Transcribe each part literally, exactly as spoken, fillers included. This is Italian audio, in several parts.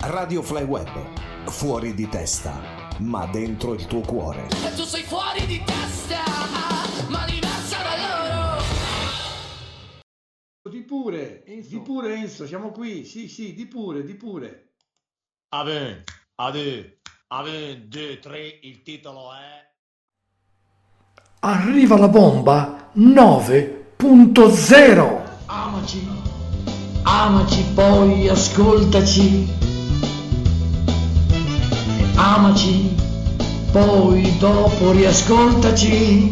Radio Fly Web, fuori di testa, ma dentro il tuo cuore. E tu sei fuori di testa, ma diversa da loro. Di pure, Enzo. Di pure Enzo, siamo qui, sì sì, di pure, di pure. Ave, ade, ave, due, tre, il titolo è... Arriva la bomba nove punto zero. Amaci, amaci poi ascoltaci. Amaci, poi dopo riascoltaci.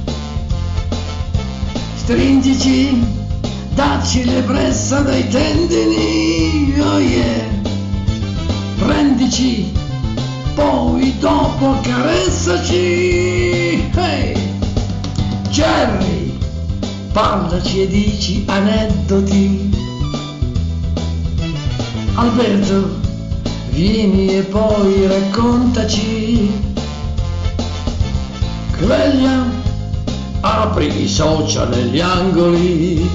Stringici, dacci l'ebbrezza dai tendini, oh yeah. Prendici, poi dopo accarezzaci. Hey! Jerry, parlaci e dici aneddoti. Alberto, vieni e poi raccontaci. Clelia, apri i social negli angoli.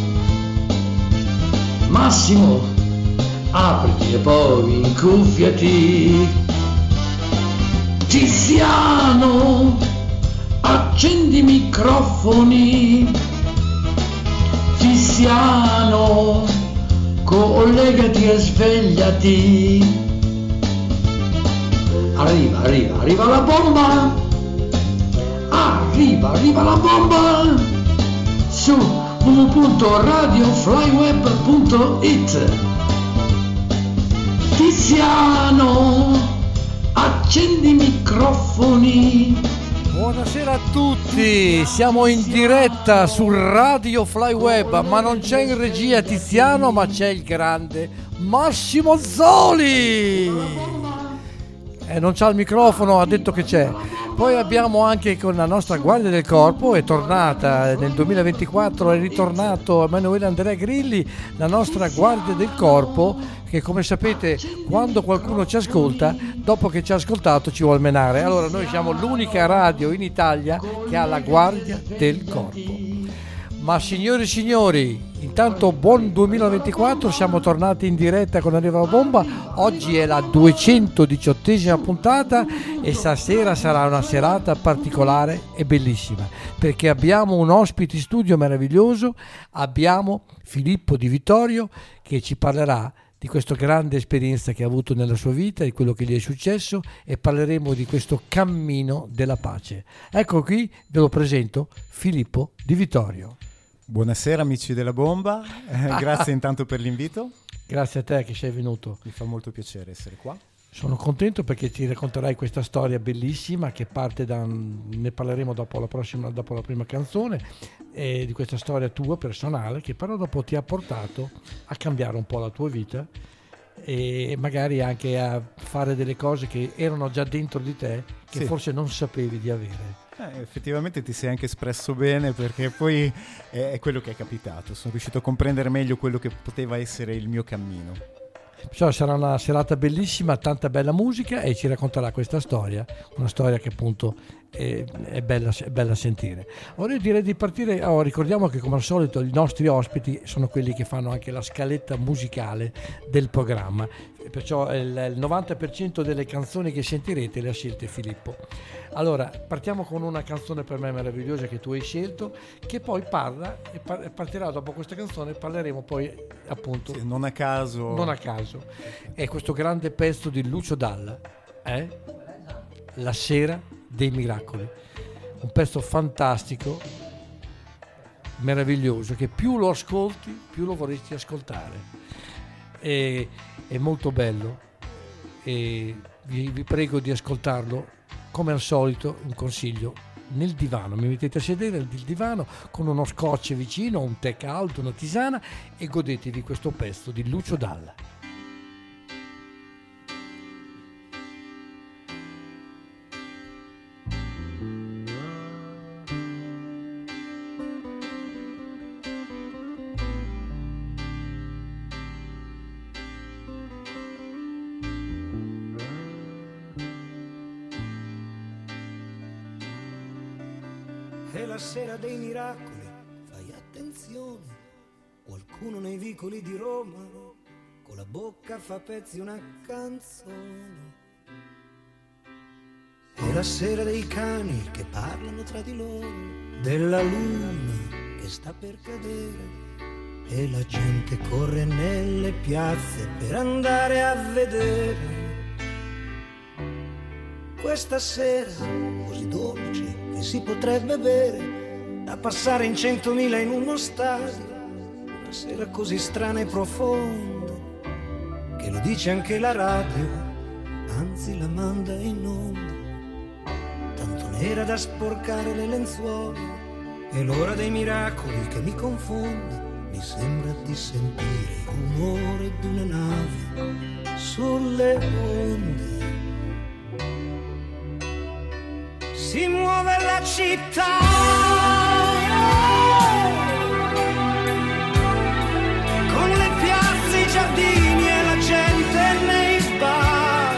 Massimo, apriti e poi incuffiati. Tiziano, accendi i microfoni. Tiziano, collegati e svegliati. Arriva, arriva, arriva la bomba. Arriva, arriva la bomba. Su w w w punto radio fly web punto i t. Tiziano, accendi i microfoni. Buonasera a tutti, siamo in diretta su Radio Fly Web, ma non c'è in regia Tiziano, ma c'è il grande Massimo Zoli. Eh, non c'ha il microfono, ha detto che c'è. Poi abbiamo anche con la nostra Guardia del Corpo, è tornata nel duemilaventiquattro, è ritornato Emanuele Andrea Grilli, la nostra Guardia del Corpo, che come sapete quando qualcuno ci ascolta, dopo che ci ha ascoltato ci vuole menare. Allora noi siamo l'unica radio in Italia che ha la Guardia del Corpo. Ma signori e signori, intanto buon duemilaventiquattro, siamo tornati in diretta con Arriva la Bomba. Oggi è la duecentodiciottesima puntata e stasera sarà una serata particolare e bellissima, perché abbiamo un ospite in studio meraviglioso, abbiamo Filippo Di Vittorio che ci parlerà di questa grande esperienza che ha avuto nella sua vita, di quello che gli è successo, e parleremo di questo cammino della pace. Ecco qui, ve lo presento, Filippo Di Vittorio. Buonasera amici della Bomba, eh, grazie intanto per l'invito. Grazie a te che sei venuto. Mi fa molto piacere essere qua. Sono contento perché ti racconterai questa storia bellissima che parte da, ne parleremo dopo la prossima, dopo la prima canzone, e di questa storia tua personale che però dopo ti ha portato a cambiare un po' la tua vita e magari anche a fare delle cose che erano già dentro di te che sì, forse non sapevi di avere. Eh, effettivamente ti sei anche espresso bene, perché poi è, è quello che è capitato, sono riuscito a comprendere meglio quello che poteva essere il mio cammino. Perciò sarà una serata bellissima, tanta bella musica, e ci racconterà questa storia, una storia che appunto è, è, bella, è bella sentire. Ora io direi di partire. Oh, ricordiamo che come al solito i nostri ospiti sono quelli che fanno anche la scaletta musicale del programma, perciò il, il novanta per cento delle canzoni che sentirete le ha scelte Filippo. Allora partiamo con una canzone per me meravigliosa che tu hai scelto, che poi parla e par- partirà dopo questa canzone. Parleremo poi appunto sì, non a caso non a caso è questo grande pezzo di Lucio Dalla, eh? La sera dei miracoli, un pezzo fantastico, meraviglioso, che più lo ascolti più lo vorresti ascoltare. E, è molto bello e vi, vi prego di ascoltarlo. Come al solito un consiglio: nel divano, mi mettete a sedere nel divano con uno scotch vicino, un tè caldo, una tisana, e godetevi questo pezzo di Lucio Dalla. È la sera dei miracoli, fai attenzione, qualcuno nei vicoli di Roma con la bocca fa pezzi una canzone. È la sera dei cani che parlano tra di loro, della luna che sta per cadere, e la gente corre nelle piazze per andare a vedere. Questa sera così dolce che si potrebbe bere, da passare in centomila in uno stadio. Una sera così strana e profonda che lo dice anche la radio, anzi la manda in onda. Tanto nera da sporcare le lenzuola, è l'ora dei miracoli che mi confonde. Mi sembra di sentire il rumore di una nave sulle onde. Si muove la città, con le piazze, i giardini e la gente nei bar.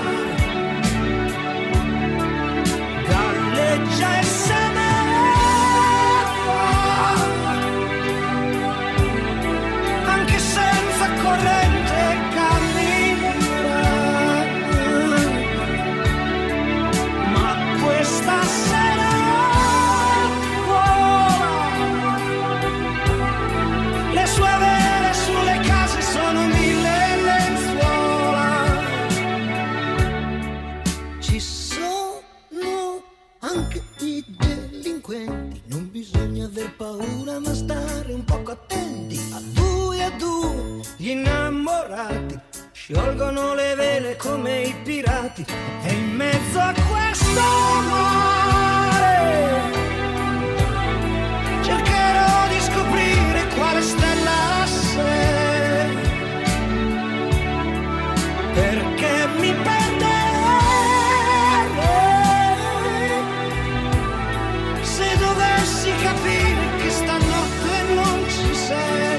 Galleggia e se ne va, anche senza corrente cammina. Ma questa sera vola, le sue vele sulle case sono mille lenzuola. Ci sono anche i delinquenti, non bisogna aver paura ma stare un poco attenti. A due a due gli innamorati sciolgono le vele come i pirati, e in mezzo a questo mare cercherò di scoprire quale stella sei, perché mi perderei se dovessi capire che stanotte non ci sei.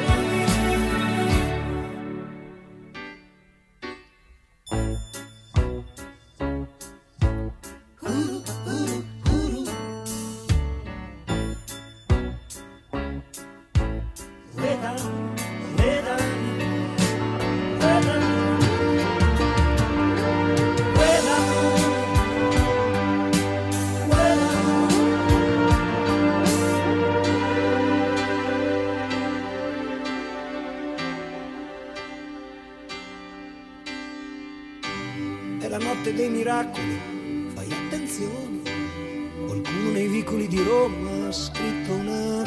È la notte dei miracoli, fai attenzione, qualcuno nei vicoli di Roma ha scritto una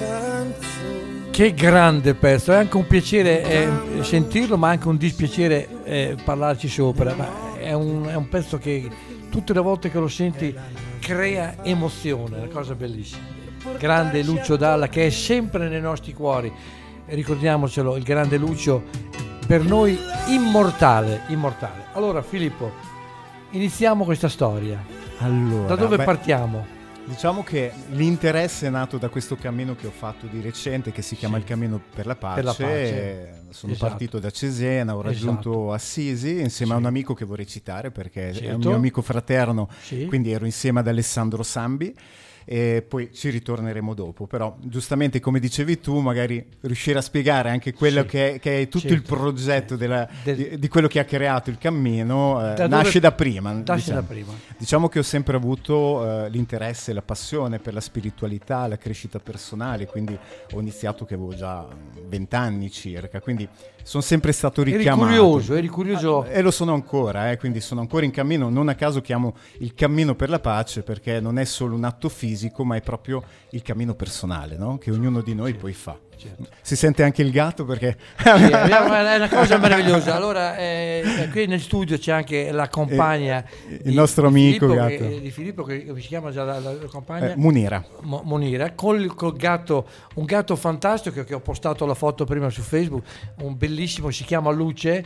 canzone. Che grande pezzo, è anche un piacere eh, sentirlo, ma anche un dispiacere eh, parlarci sopra. Ma è, un, è un pezzo che tutte le volte che lo senti crea emozione, è una cosa bellissima. Grande Lucio Dalla, che è sempre nei nostri cuori, ricordiamocelo, il grande Lucio, per noi immortale, immortale. Allora Filippo, iniziamo questa storia. Allora, da dove beh, partiamo? Diciamo che l'interesse è nato da questo cammino che ho fatto di recente, che si chiama Sì. il Cammino per la Pace. Per la pace. Sono Esatto. partito da Cesena, ho raggiunto Esatto. Assisi insieme Sì. a un amico che vorrei citare perché è un Certo. mio amico fraterno, Sì. quindi ero insieme ad Alessandro Sambi. E poi ci ritorneremo dopo, però giustamente come dicevi tu, magari riuscire a spiegare anche quello Sì. che, è, che è tutto Certo. il progetto della, Del- di, di quello che ha creato il cammino, eh, Da dove- nasce da prima. Nasce diciamo. da prima. Diciamo che ho sempre avuto eh, l'interesse e la passione per la spiritualità, la crescita personale, quindi ho iniziato che avevo già vent'anni circa, quindi sono sempre stato Eri richiamato. curioso, eri curioso. E lo sono ancora, eh, quindi sono ancora in cammino, non a caso chiamo il cammino per la pace, perché non è solo un atto fisico, ma è proprio il cammino personale, no? Che ognuno di noi poi fa. Certo. Si sente anche il gatto perché... Sì, è una cosa meravigliosa. Allora, eh, qui nel studio c'è anche la compagna, il di- nostro di amico Filippo, gatto. che, di Filippo, che come si chiama già la, la compagna? Eh, Munira. Mo- Monira, col, col gatto, un gatto fantastico che ho postato la foto prima su Facebook, un bellissimo, si chiama Luce,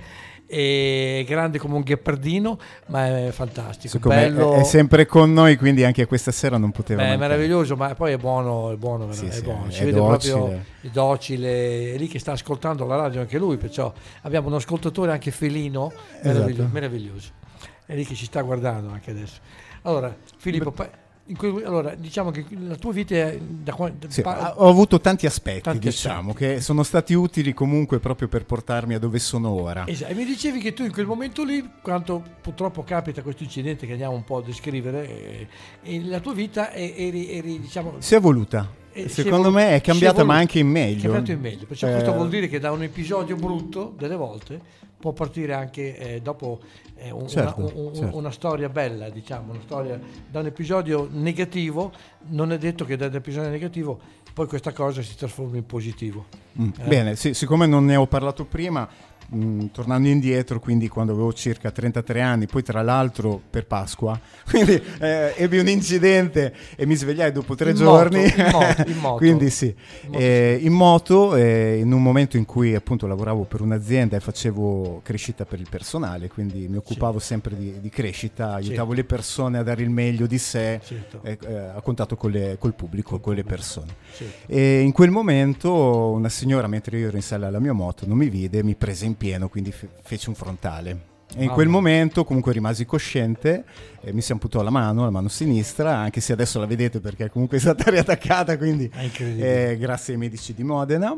è grande come un ghepardino, ma è fantastico, Siccome è- bello, è sempre con noi, quindi anche questa sera non poteva beh, è mancare. meraviglioso, ma poi è buono, è buono, Sì, è sì, buono. è si vede docile. proprio è docile, è lì che sta ascoltando la radio anche lui, perciò abbiamo un ascoltatore anche felino, meraviglioso, Esatto. meraviglioso. È lì che ci sta guardando anche adesso. Allora, Filippo, pa- in quel, allora, diciamo che la tua vita è da quando sì, pa- ho avuto tanti aspetti, tanti diciamo, aspetti. Che sono stati utili comunque proprio per portarmi a dove sono ora. Esatto. E mi dicevi che tu in quel momento lì, quando purtroppo capita questo incidente che andiamo un po' a descrivere, e, e la tua vita è, eri, eri, diciamo... Si è evoluta. Eh, Secondo me è cambiata, ma anche in meglio. È cambiato in meglio. Perciò eh... questo vuol dire che da un episodio brutto, delle volte, può partire anche eh, dopo eh, un, certo, una, un, certo. una storia bella, diciamo, una storia da un episodio negativo. Non è detto che dall'episodio negativo poi questa cosa si trasformi in positivo. Mm. Eh? Bene, sì, siccome non ne ho parlato prima, mh, tornando indietro, quindi quando avevo circa trentatré anni, poi tra l'altro per Pasqua, quindi eh, ebbi un incidente e mi svegliai dopo tre in giorni moto, in moto, in moto. Quindi sì, in moto, eh, in, moto eh, in un momento in cui appunto lavoravo per un'azienda e facevo crescita per il personale, quindi mi occupavo sì. sempre di, di crescita, aiutavo sì. le persone a dare il meglio di sé, certo. eh, eh, a contatto con le, col pubblico, col con pubblico. le persone. Certo. E in quel momento una signora, mentre io ero in sella alla mia moto, non mi vide, mi prese in pieno, quindi fe- fece un frontale. E in quel momento comunque rimasi cosciente, eh, mi si amputò la mano, la mano sinistra, anche se adesso la vedete perché comunque è stata riattaccata, quindi eh, grazie ai medici di Modena,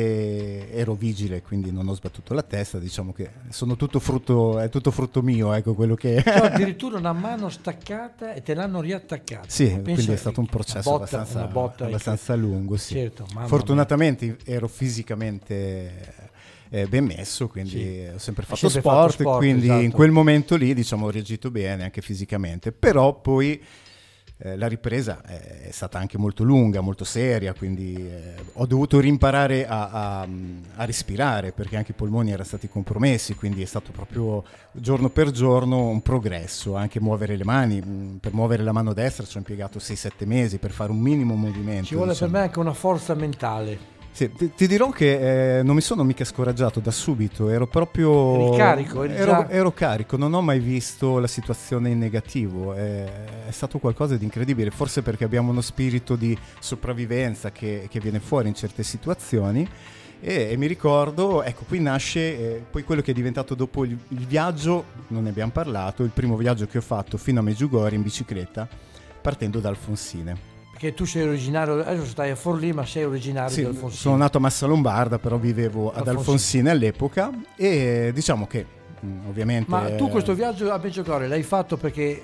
e ero vigile, quindi non ho sbattuto la testa, diciamo che sono tutto frutto, è tutto frutto mio, ecco quello che cioè, addirittura una mano staccata e te l'hanno riattaccata. Sì, Penso quindi è stato un processo botta, abbastanza, botta, abbastanza lungo, sì. Certo, fortunatamente mia. ero fisicamente Eh, ben messo, quindi sì. ho sempre fatto sempre sport, fatto sport, quindi esatto. in quel momento lì diciamo ho reagito bene anche fisicamente, però poi eh, la ripresa è stata anche molto lunga, molto seria, quindi eh, ho dovuto rimparare a, a, a respirare perché anche i polmoni erano stati compromessi, quindi è stato proprio giorno per giorno un progresso, anche muovere le mani, per muovere la mano destra ci ho impiegato sei sette mesi per fare un minimo movimento. Ci vuole diciamo. Per me anche una forza mentale. Sì, ti, ti dirò che eh, non mi sono mica scoraggiato da subito, ero proprio eri carico, eri ero, già... ero carico, non ho mai visto la situazione in negativo, è, è stato qualcosa di incredibile, forse perché abbiamo uno spirito di sopravvivenza che, che viene fuori in certe situazioni. E, e mi ricordo, ecco, qui nasce eh, poi quello che è diventato dopo il, il viaggio, non ne abbiamo parlato, il primo viaggio che ho fatto fino a Medjugorje in bicicletta, partendo da Alfonsine. Che tu sei originario, adesso stai a Forlì, ma sei originario sì, di Alfonsine. Sono nato a Massa Lombarda, però vivevo ad Alfonsine, Alfonsine all'epoca e diciamo che mh, ovviamente... Ma tu questo viaggio a Medjugorje l'hai fatto perché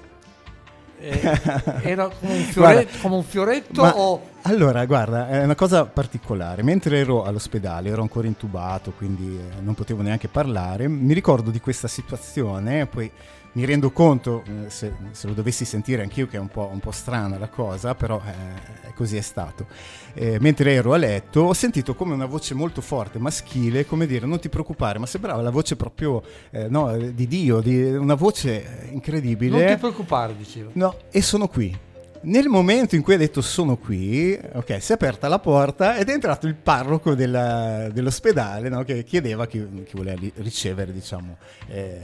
eh, era come un fioretto, guarda, come un fioretto ma, o... Allora, guarda, è una cosa particolare. Mentre ero all'ospedale, ero ancora intubato, quindi eh, non potevo neanche parlare, mi ricordo di questa situazione, poi... Mi rendo conto, eh, se, se lo dovessi sentire anch'io, che è un po', un po' strana la cosa, però eh, così è stato. Eh, mentre ero a letto ho sentito come una voce molto forte, maschile, come dire non ti preoccupare, ma sembrava la voce proprio eh, no, di Dio, di una voce incredibile. Non ti preoccupare, dicevo. No, e sono qui. Nel momento in cui ha detto sono qui, ok, si è aperta la porta ed è entrato il parroco della, dell'ospedale, no, che chiedeva chi, chi voleva ricevere, diciamo, eh,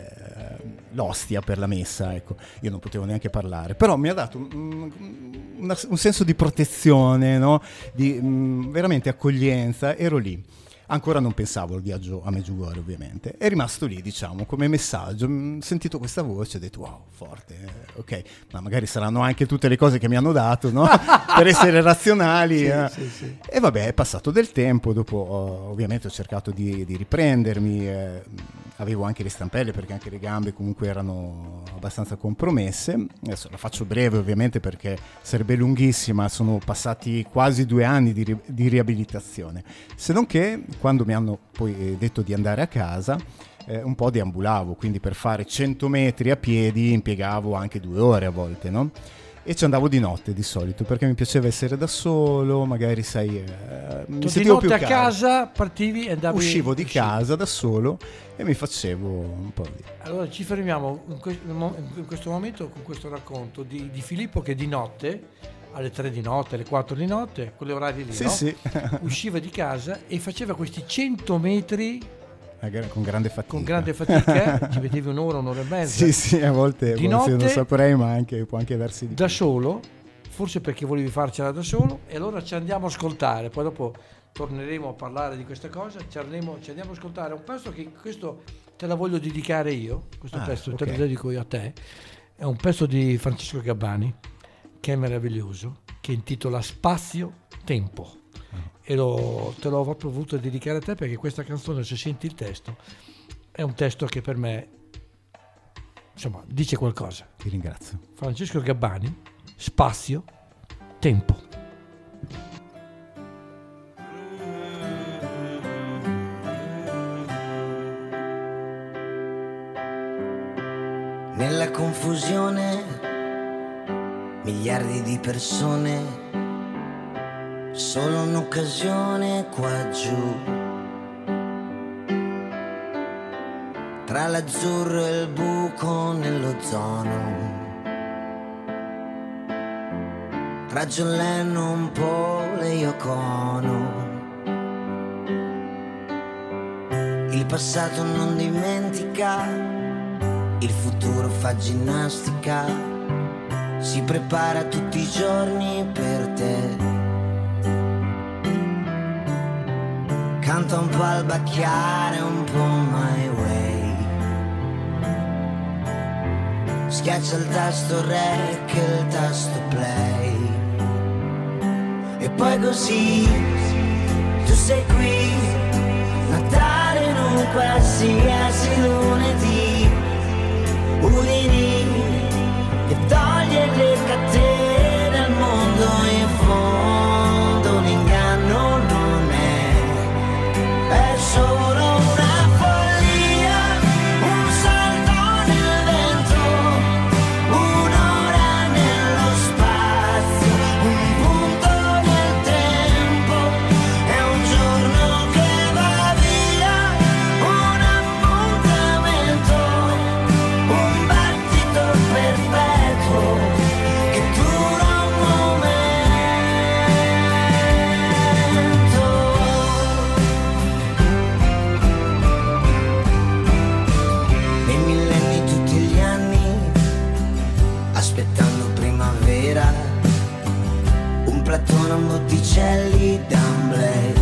l'ostia per la messa. Ecco, io non potevo neanche parlare, però mi ha dato un, un, un senso di protezione, no, di um, veramente accoglienza. Ero lì. Ancora non pensavo al viaggio a Medjugorje, ovviamente. È rimasto lì, diciamo, come messaggio. Ho sentito questa voce e ho detto, wow, forte, eh, ok. Ma magari saranno anche tutte le cose che mi hanno dato, no? Per essere razionali. Sì, eh. sì, sì. E vabbè, è passato del tempo. Dopo, oh, ovviamente, ho cercato di, di riprendermi. Eh, avevo anche le stampelle, perché anche le gambe comunque erano abbastanza compromesse. Adesso la faccio breve, ovviamente, perché sarebbe lunghissima. Sono passati quasi due anni di, ri- di riabilitazione. Se non che... Quando mi hanno poi detto di andare a casa, eh, un po' deambulavo, quindi per fare cento metri a piedi impiegavo anche due ore a volte, no? E ci andavo di notte di solito, perché mi piaceva essere da solo, magari sai... Eh, mi di notte a casa partivi e andavi... Uscivo di uscivo. casa da solo e mi facevo un po' di... Allora ci fermiamo in questo momento con questo racconto di, di Filippo che di notte... alle tre di notte, alle quattro di notte, quelle orari lì, sì, no? Sì. Usciva di casa e faceva questi cento metri con grande fatica. Con grande fatica, ci vedevi un'ora, un'ora e mezza. Sì, sì, a volte di notte, non saprei, ma anche può anche darsi di da più. solo, forse perché volevi farcela da solo, e allora ci andiamo a ascoltare, poi dopo torneremo a parlare di questa cosa, ci andiamo, ci andiamo a ascoltare un pezzo che questo te la voglio dedicare io, questo ah, pezzo okay. te lo dedico io a te, è un pezzo di Francesco Gabbani, che è meraviglioso, che intitola Spazio Tempo. E lo, te l'ho proprio voluto dedicare a te, perché questa canzone, se senti il testo, è un testo che per me, insomma, dice qualcosa. Ti ringrazio. Francesco Gabbani, Spazio Tempo. Nella confusione, miliardi di persone, solo un'occasione qua giù. Tra l'azzurro e il buco nell'ozono, tra John Lennon, Paul e Yoko Ono. Il passato non dimentica, il futuro fa ginnastica, si prepara tutti i giorni per te. Canta un po' al bacchiare, un po' my way. Schiaccia il tasto rec e il tasto play. E poi così tu sei qui, Natale in un qualsiasi lunedì. Udini che toglie le catene al mondo, in fondo l'inganno non è, è solo una follia, un salto nel vento, un'ora nello spazio, un punto nel tempo, è un giorno che va via, un appuntamento, un battito perpetuo che dura un momento. Nei millenni, tutti gli anni, aspettando primavera, un platone, un Botticelli d'Amblè,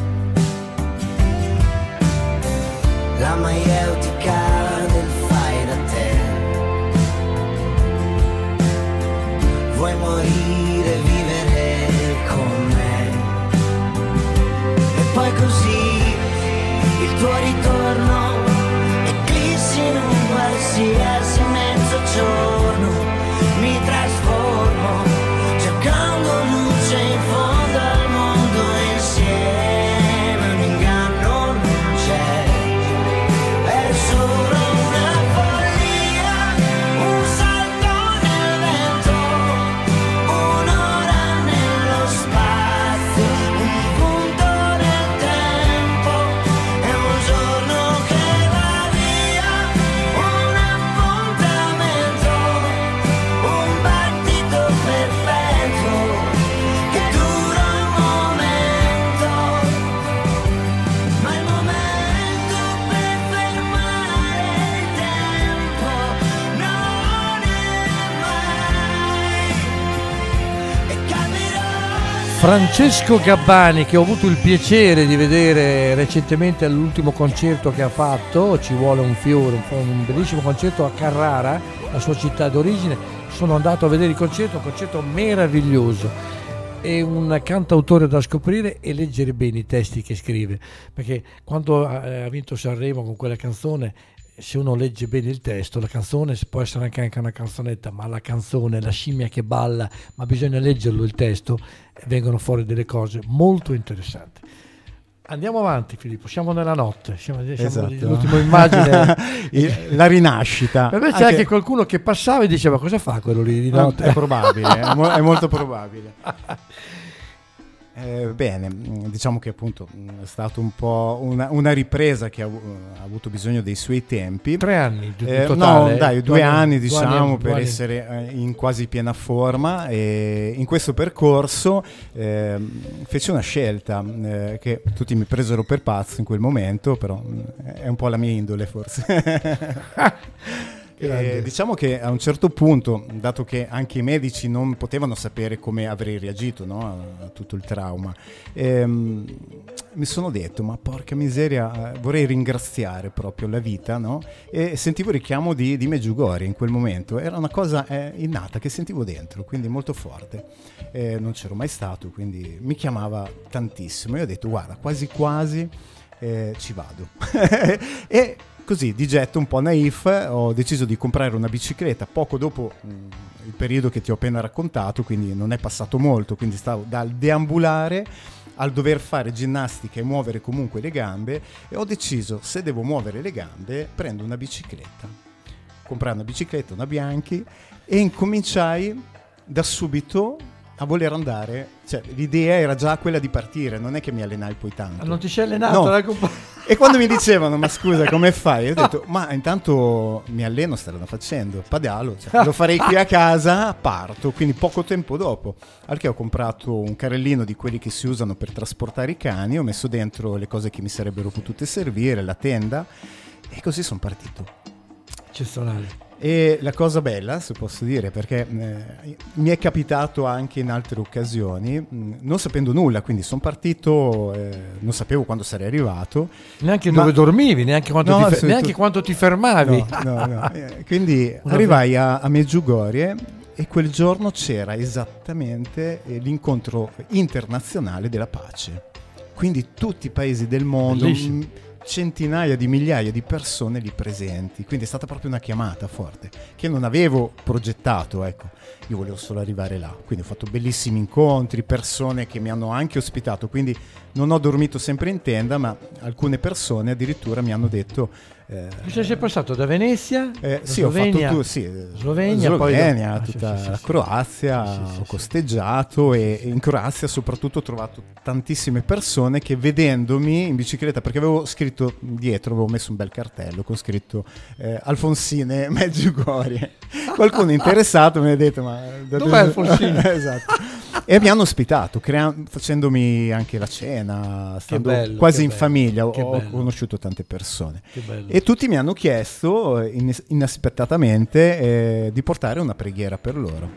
la maieutica del fai da te. Vuoi morire, vivere con me. E poi così il tuo ritorno eclissi in un qualsiasi mezzogiorno. Mi trasformo cercando luce in fondo al mondo, insieme un inganno non c'è, è solo una follia, un salto nel vento, un'ora nello spazio, un punto nel tempo, è un giorno che va via, un appuntamento, un battito perpetuo che dura un momento, ma il momento per fermare il tempo non è mai, e capirò. Francesco Gabbani, che ho avuto il piacere di vedere recentemente all'ultimo concerto che ha fatto, Ci vuole un fiore, un, un bellissimo concerto a Carrara, la sua città d'origine. Sono andato a vedere il concerto, un concerto meraviglioso. È un cantautore da scoprire e leggere bene i testi che scrive, perché quando ha ha vinto Sanremo con quella canzone, se uno legge bene il testo, la canzone può essere anche, anche una canzonetta, ma la canzone, la scimmia che balla, ma bisogna leggerlo il testo, e vengono fuori delle cose molto interessanti. Andiamo avanti, Filippo, siamo nella notte, siamo, siamo Esatto. l'ultima immagine. Il- la rinascita. Per me c'è Anche- anche qualcuno che passava e diceva: cosa fa quello lì di No, notte? è probabile, è, mo- è molto probabile. Eh, bene, mh, diciamo che appunto mh, è stato un po' una, una ripresa che ha, avu- ha avuto bisogno dei suoi tempi. Tre anni in Eh, totale? no, dai, due, Due anni- anni due diciamo anni- per due anni. essere eh, in quasi piena forma, e in questo percorso ehm, fece una scelta eh, che tutti mi presero per pazzo in quel momento, però mh, è un po' la mia indole forse. Eh, diciamo che a un certo punto, dato che anche i medici non potevano sapere come avrei reagito, no, a, a tutto il trauma, ehm, mi sono detto, ma porca miseria, vorrei ringraziare proprio la vita, no? E sentivo il richiamo di, di Medjugorje in quel momento, era una cosa eh, innata che sentivo dentro, quindi molto forte. Eh, non c'ero mai stato, quindi mi chiamava tantissimo. Io ho detto, guarda, quasi quasi eh, ci vado. E così, di getto un po' naif, ho deciso di comprare una bicicletta poco dopo mh, il periodo che ti ho appena raccontato, quindi non è passato molto, quindi stavo dal deambulare al dover fare ginnastica e muovere comunque le gambe, e ho deciso, se devo muovere le gambe, prendo una bicicletta. Comprai una bicicletta, una Bianchi, e incominciai da subito a voler andare, cioè l'idea era già quella di partire, non è che mi allenai poi tanto. Non ti sei allenato? No. La compa- E quando mi dicevano, ma scusa, come fai? Io ho detto, ma intanto mi alleno, strada facendo, pedalo, cioè, lo farei qui a casa, parto, quindi poco tempo dopo. Al che ho comprato un carrellino di quelli che si usano per trasportare i cani, ho messo dentro le cose che mi sarebbero potute servire, la tenda, e così sono partito. Eccezionale. E la cosa bella, se posso dire, perché eh, mi è capitato anche in altre occasioni, mh, non sapendo nulla, quindi sono partito, eh, non sapevo quando sarei arrivato. Neanche ma... dove dormivi, neanche quanto, no, ti, fe- neanche tu... quanto ti fermavi. No, no, no. Eh, quindi arrivai a, a Medjugorje, e quel giorno c'era esattamente eh, l'incontro internazionale della pace. Quindi tutti i paesi del mondo... Mh, centinaia di migliaia di persone lì presenti, quindi è stata proprio una chiamata forte che non avevo progettato, ecco, io volevo solo arrivare là, quindi ho fatto bellissimi incontri, persone che mi hanno anche ospitato, quindi non ho dormito sempre in tenda, ma alcune persone addirittura mi hanno detto eh, sei passato da Venezia? Eh, sì, Slovenia, ho fatto tu, sì, Slovenia, Slovenia poi... tutta ah, sì, sì, la sì, Croazia, sì, sì, ho sì, costeggiato sì, e sì, in Croazia soprattutto ho trovato tantissime persone che vedendomi in bicicletta, perché avevo scritto dietro, avevo messo un bel cartello con scritto eh, Alfonsine Medjugorje, qualcuno interessato mi ha detto ma da dov'è Alfonsine? Esatto. E mi hanno ospitato crea- facendomi anche la cena, stando bello, quasi in bello, famiglia, ho, che ho bello. conosciuto tante persone Che bello. e tutti mi hanno chiesto in- inaspettatamente eh, di portare una preghiera per loro,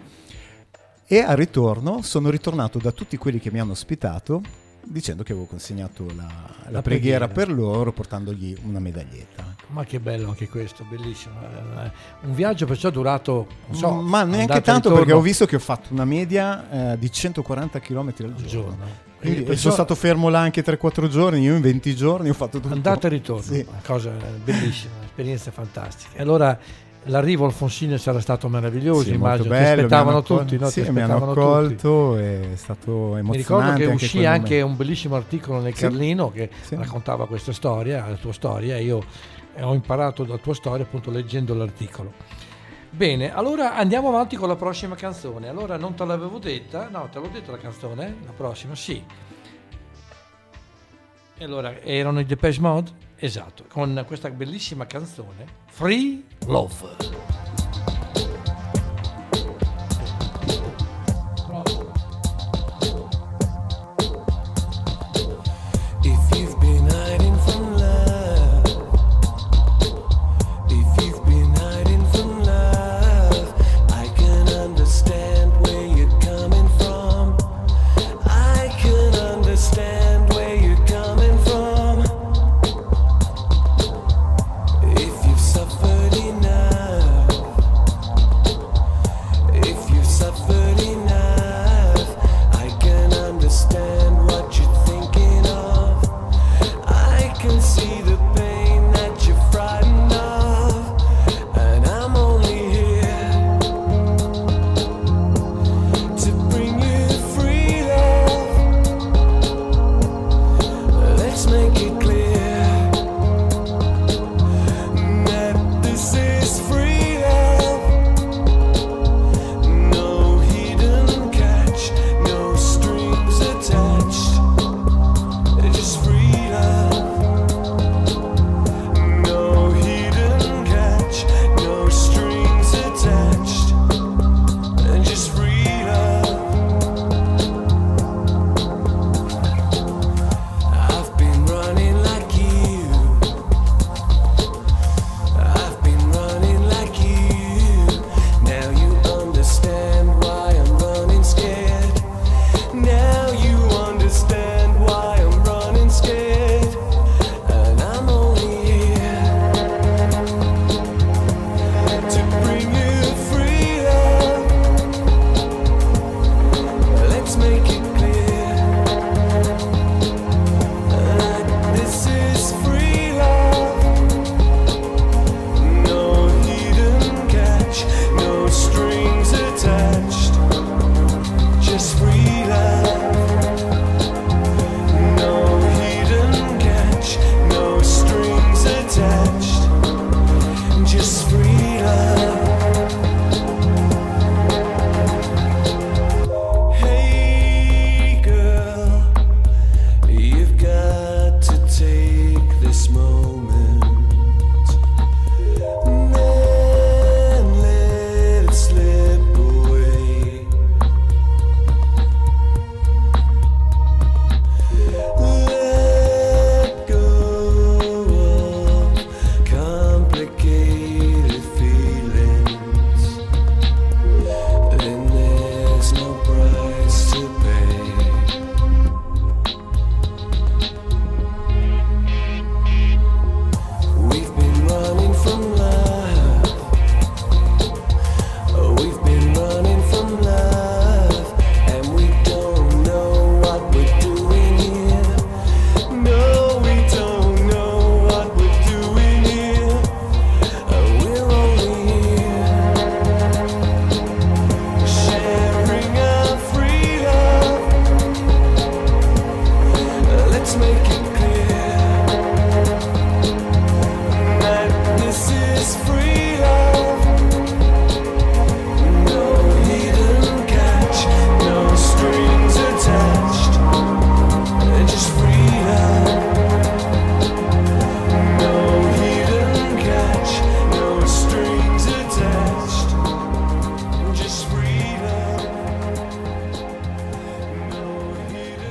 e al ritorno sono ritornato da tutti quelli che mi hanno ospitato dicendo che avevo consegnato la, la, la preghiera, preghiera per loro, portandogli una medaglietta. Ma che bello anche questo, bellissimo. Un viaggio perciò durato, non so, ma neanche tanto, perché ho visto che ho fatto una media eh, di centoquaranta chilometri al giorno, giorno. Quindi perciò... sono stato fermo là anche tre quattro giorni, io in venti giorni ho fatto tutto. Andata e ritorno, sì. Una cosa bellissima, esperienze fantastiche. E allora l'arrivo al Fonsine sarà stato meraviglioso, sì, immagino, bello, ti aspettavano accol- tutti, no? Sì, ti mi hanno accolto, tutti. È stato emozionante. Mi ricordo che anche uscì anche un bellissimo articolo nel sì. Carlino che sì. raccontava questa storia, la tua storia, e io ho imparato dalla tua storia appunto leggendo l'articolo. Bene, allora andiamo avanti con la prossima canzone. Allora non te l'avevo detta, no, te l'ho detta la canzone, la prossima, sì. E allora erano i Depeche Mode? Esatto, con questa bellissima canzone Free Love. If you've suffered enough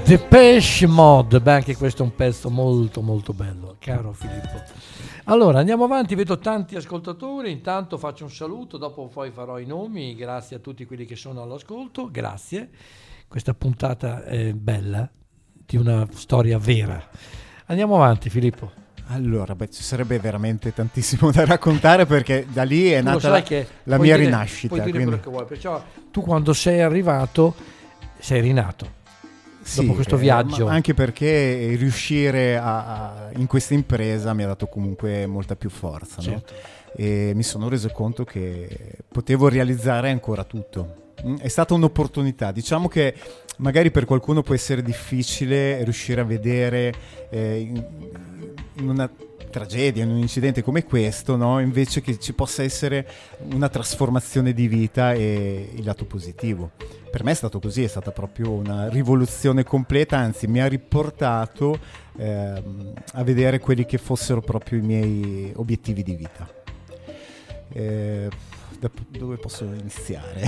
Depeche Mode, beh, anche questo è un pezzo molto molto bello, caro Filippo. Allora andiamo avanti, vedo tanti ascoltatori, intanto faccio un saluto, dopo poi farò i nomi, grazie a tutti quelli che sono all'ascolto, grazie, questa puntata è bella, di una storia vera. Andiamo avanti Filippo. Allora, beh, ci sarebbe veramente tantissimo da raccontare, perché da lì è Tu nata sai la, che la puoi mia dire, rinascita. Puoi dire quindi... quello che vuoi, perciò tu quando sei arrivato sei rinato. Sì, dopo questo eh, viaggio. ma anche perché riuscire a, a, in questa impresa mi ha dato comunque molta più forza, Certo. no? E mi sono reso conto che potevo realizzare ancora tutto. Mm, È stata un'opportunità. Diciamo che magari per qualcuno può essere difficile riuscire a vedere eh, in, in una tragedia, in un incidente come questo, no? Invece che ci possa essere una trasformazione di vita e il lato positivo. Per me è stato così, è stata proprio una rivoluzione completa, anzi mi ha riportato ehm, a vedere quelli che fossero proprio i miei obiettivi di vita. Eh, da dove posso iniziare?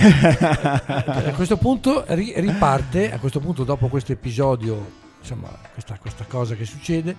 A questo punto ri- riparte, a questo punto dopo questo episodio, insomma questa, questa cosa che succede,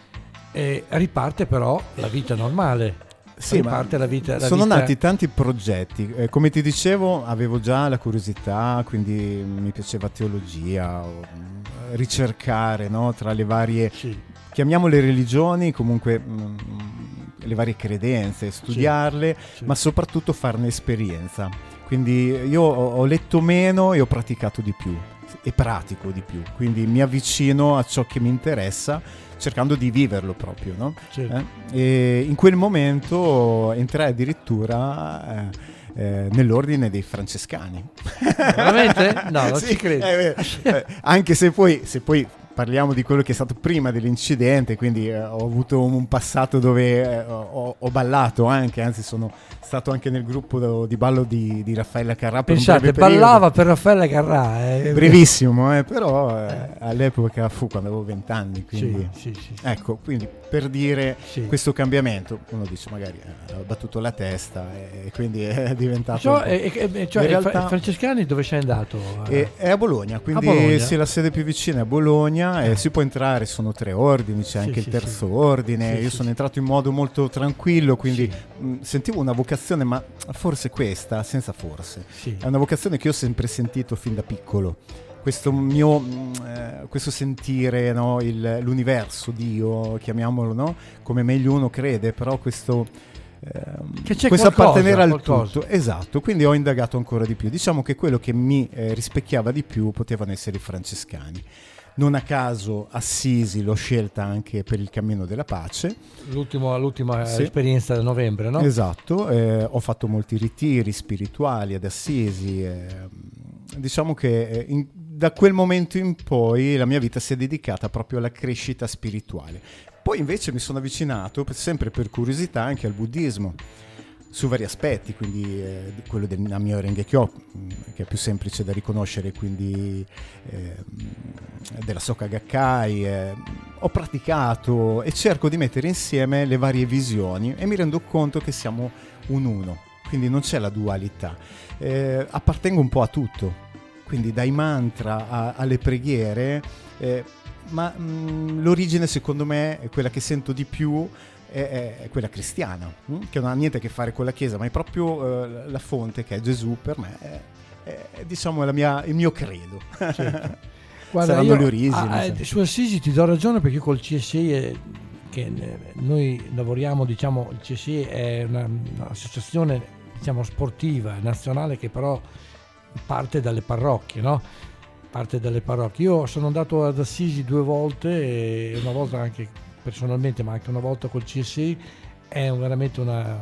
eh, riparte però la vita normale. Sì, riparte la vita, la sono vita... nati tanti progetti, eh, come ti dicevo avevo già la curiosità, quindi mi piaceva teologia, o, mh, ricercare, no, tra le varie, sì. chiamiamole religioni, comunque mh, le varie credenze, studiarle, sì. ma soprattutto farne esperienza. Quindi io ho, ho letto meno e ho praticato di più e pratico di più, quindi mi avvicino a ciò che mi interessa, cercando di viverlo proprio, no? Certo. Eh? E in quel momento entrai addirittura eh, eh, nell'ordine dei francescani. Veramente? No, non Sì, ci credo. eh, eh, anche se poi, se poi parliamo di quello che è stato prima dell'incidente, quindi eh, ho avuto un passato dove eh, ho, ho ballato anche, anzi sono stato anche nel gruppo di ballo di, di Raffaella Carrà per Pensate, un breve periodo. ballava per Raffaella Carrà. Eh. Brevissimo, eh, però eh, all'epoca fu quando avevo vent'anni, quindi Sì, sì, sì, sì. ecco, quindi per dire Sì. questo cambiamento, uno dice magari eh, ha battuto la testa e quindi è diventato Cioè, un po'. e, e, cioè, In realtà- Fra- Francescani dove sei andato? E- è a Bologna, quindi A Bologna? sì, la sede più vicina è a Bologna e si può entrare, sono tre ordini, c'è Sì, anche sì, il terzo sì. ordine. Sì, Io sì, sono sì. entrato in modo molto tranquillo, quindi Sì. mh, sentivo una vocazione, ma forse questa, senza forse. Sì. È una vocazione che io ho sempre sentito fin da piccolo. Questo mio mh, eh, questo sentire, no, il- l'universo, Dio, chiamiamolo, no, come meglio uno crede, però questo ehm, Che c'è questo qualcosa, appartenere al qualcosa. tutto, esatto, quindi ho indagato ancora di più. Diciamo che quello che mi eh, rispecchiava di più potevano essere i francescani. Non a caso Assisi l'ho scelta anche per il cammino della pace. L'ultimo, l'ultima Sì. esperienza del novembre, no? Esatto, eh, ho fatto molti ritiri spirituali ad Assisi. eh, diciamo che eh, in- da quel momento in poi la mia vita si è dedicata proprio alla crescita spirituale. Poi invece mi sono avvicinato, per- sempre per curiosità, anche al buddismo, su vari aspetti, quindi eh, di quello del Namyo Renge-kyo, mh, che è più semplice da riconoscere, quindi eh, della Soka Gakkai. eh, ho praticato e cerco di mettere insieme le varie visioni e mi rendo conto che siamo un uno, quindi non c'è la dualità. Eh, appartengo un po' a tutto, quindi dai mantra a- alle preghiere, eh, ma mh, l'origine secondo me è quella che sento di più, è, è quella cristiana, mh? Che non ha niente a che fare con la Chiesa, ma è proprio eh, la fonte, che è Gesù. Per me è, è, è, diciamo la mia, il mio credo. Certo. Guarda, Saranno io, le origini. ah, insomma. eh, su Assisi ti do ragione, perché col C S I è- che eh, noi lavoriamo, diciamo, il C S I è una- un'associazione, diciamo, sportiva nazionale, che però parte dalle parrocchie, no? Parte dalle parrocchie. Io sono andato ad Assisi due volte, e una volta anche personalmente, ma anche una volta col C S I. È un- veramente una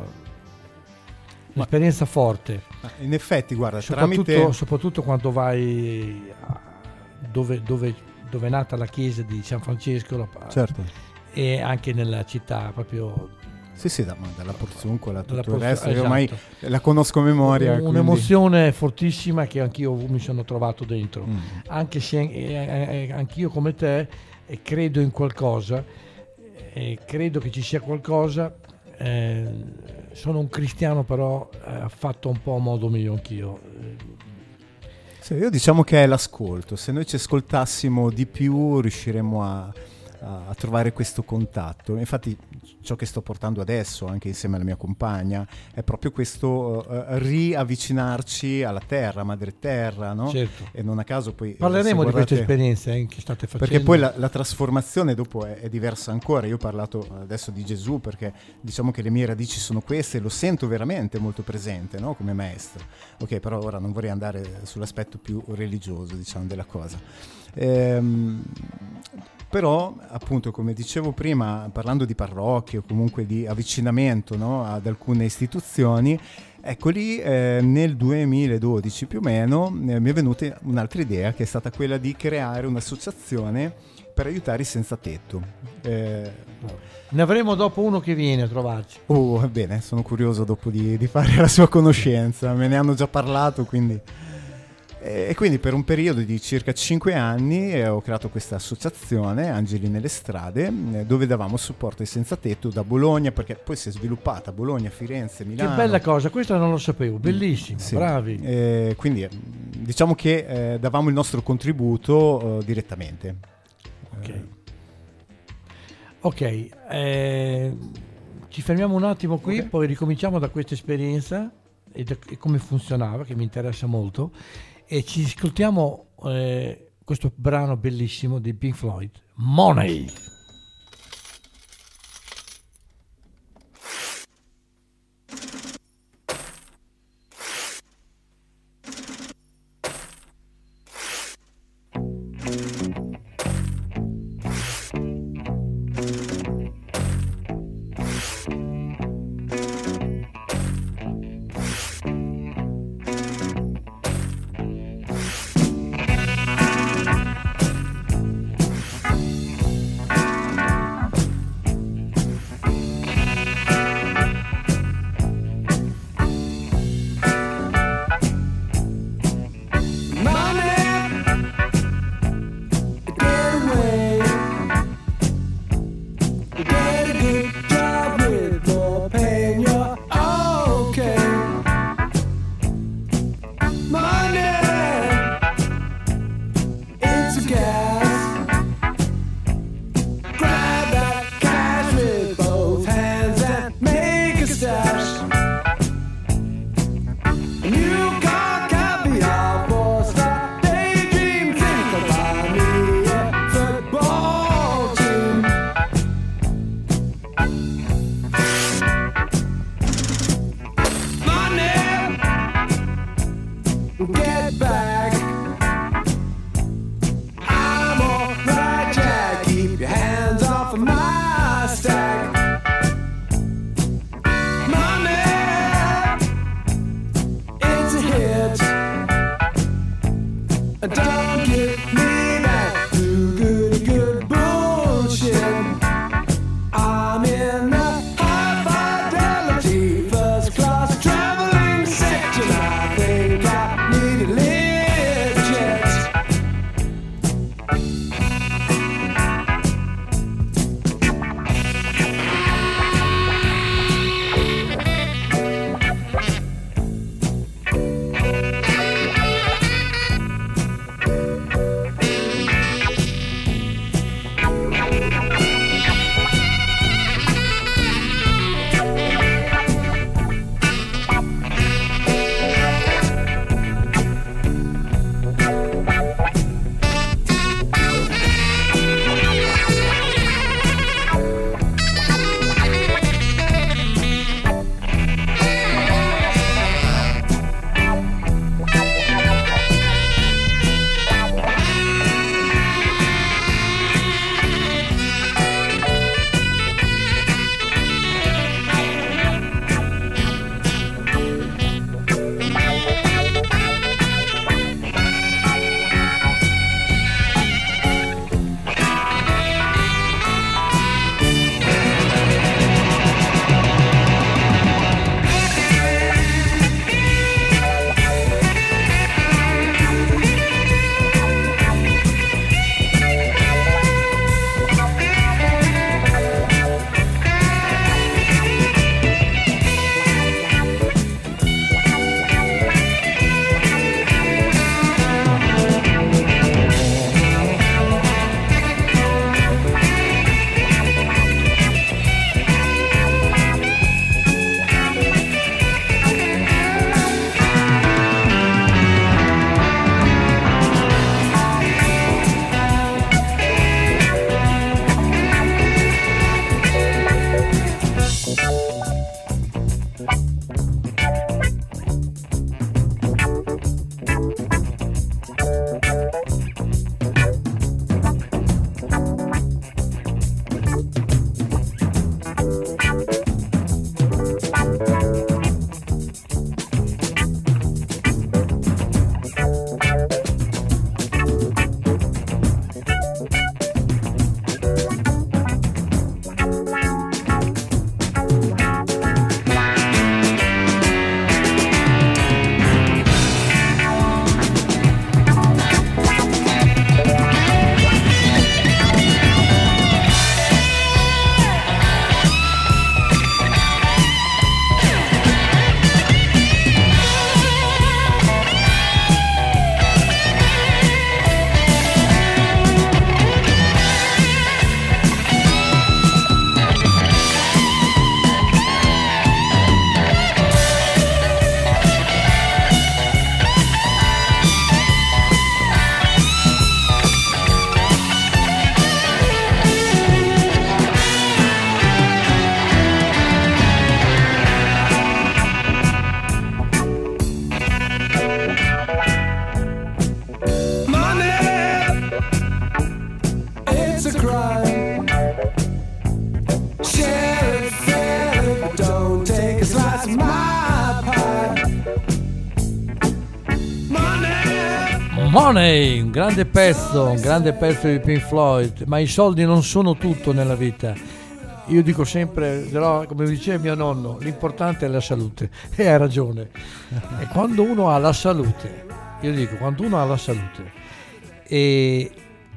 un'esperienza forte. Ma in effetti, guarda, Soprattutto, tramite soprattutto quando vai a- dove, dove, dove è nata la chiesa di San Francesco, la- certo. e anche nella città proprio Sì, sì, da, ma dalla Porzuncola, tutto dalla il Porzun- resto, io esatto. ormai la conosco a memoria. Un- quindi- un'emozione fortissima che anch'io mi sono trovato dentro. Mm. Anche se eh, eh, anch'io come te eh, credo in qualcosa, eh, credo che ci sia qualcosa. eh, sono un cristiano, però eh, fatto un po' a modo mio anch'io. Eh, Sì, io diciamo che è l'ascolto. Se noi ci ascoltassimo di più riusciremo a, a trovare questo contatto. Infatti ciò che sto portando adesso, anche insieme alla mia compagna, è proprio questo uh, riavvicinarci alla terra, madre terra, no? Certo. E non a caso poi parleremo guardate, di queste esperienze eh, che state facendo, perché poi la, la trasformazione dopo è, è diversa ancora. Io ho parlato adesso di Gesù perché diciamo che le mie radici sono queste e lo sento veramente molto presente, no? Come maestro. Ok, però ora non vorrei andare sull'aspetto più religioso, diciamo, della cosa. Ehm, Però, appunto, come dicevo prima, parlando di parrocchie o comunque di avvicinamento, no, ad alcune istituzioni, ecco lì eh, nel duemiladodici più o meno eh, mi è venuta un'altra idea, che è stata quella di creare un'associazione per aiutare i senza tetto. Eh, ne avremo dopo uno che viene a trovarci. Oh, bene, sono curioso dopo di, di fare la sua conoscenza, me ne hanno già parlato, quindi... E quindi per un periodo di circa cinque anni eh, ho creato questa associazione, Angeli nelle Strade, eh, dove davamo supporto ai senza tetto da Bologna, perché poi si è sviluppata a Bologna, Firenze, Milano. Che bella cosa, questa non lo sapevo, bellissimo, sì. Bravi. Eh, quindi diciamo che eh, davamo il nostro contributo eh, direttamente. Ok, eh. Ok, eh, ci fermiamo un attimo qui, okay. Poi ricominciamo da questa esperienza e, da, e come funzionava, che mi interessa molto. E ci ascoltiamo eh, questo brano bellissimo di Pink Floyd, Money. Live Money, un grande pezzo, un grande pezzo di Pink Floyd, ma i soldi non sono tutto nella vita. Io dico sempre, però, come diceva mio nonno, l'importante è la salute, e ha ragione. E quando uno ha la salute, io dico, quando uno ha la salute e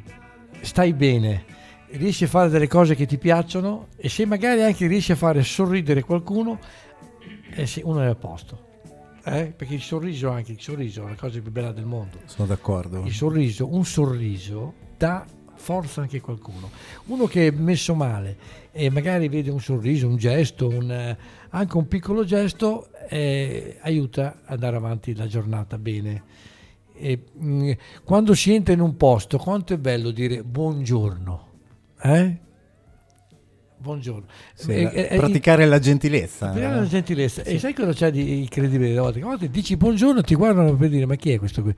stai bene, riesci a fare delle cose che ti piacciono, e se magari anche riesci a fare sorridere qualcuno, eh sì, uno è a posto. Eh? Perché il sorriso, anche il sorriso è la cosa più bella del mondo. Sono d'accordo. Il sorriso, un sorriso dà forza anche a qualcuno. Uno che è messo male e magari vede un sorriso, un gesto, un, anche un piccolo gesto, eh, aiuta ad andare avanti la giornata bene. E, mh, quando si entra in un posto, quanto è bello dire buongiorno, eh? Buongiorno. Sì, e, la, e, praticare la gentilezza. Praticare eh? la gentilezza. Sì. E sai cosa c'è di incredibile? A volte, a volte dici buongiorno, ti guardano per dire ma chi è questo qui?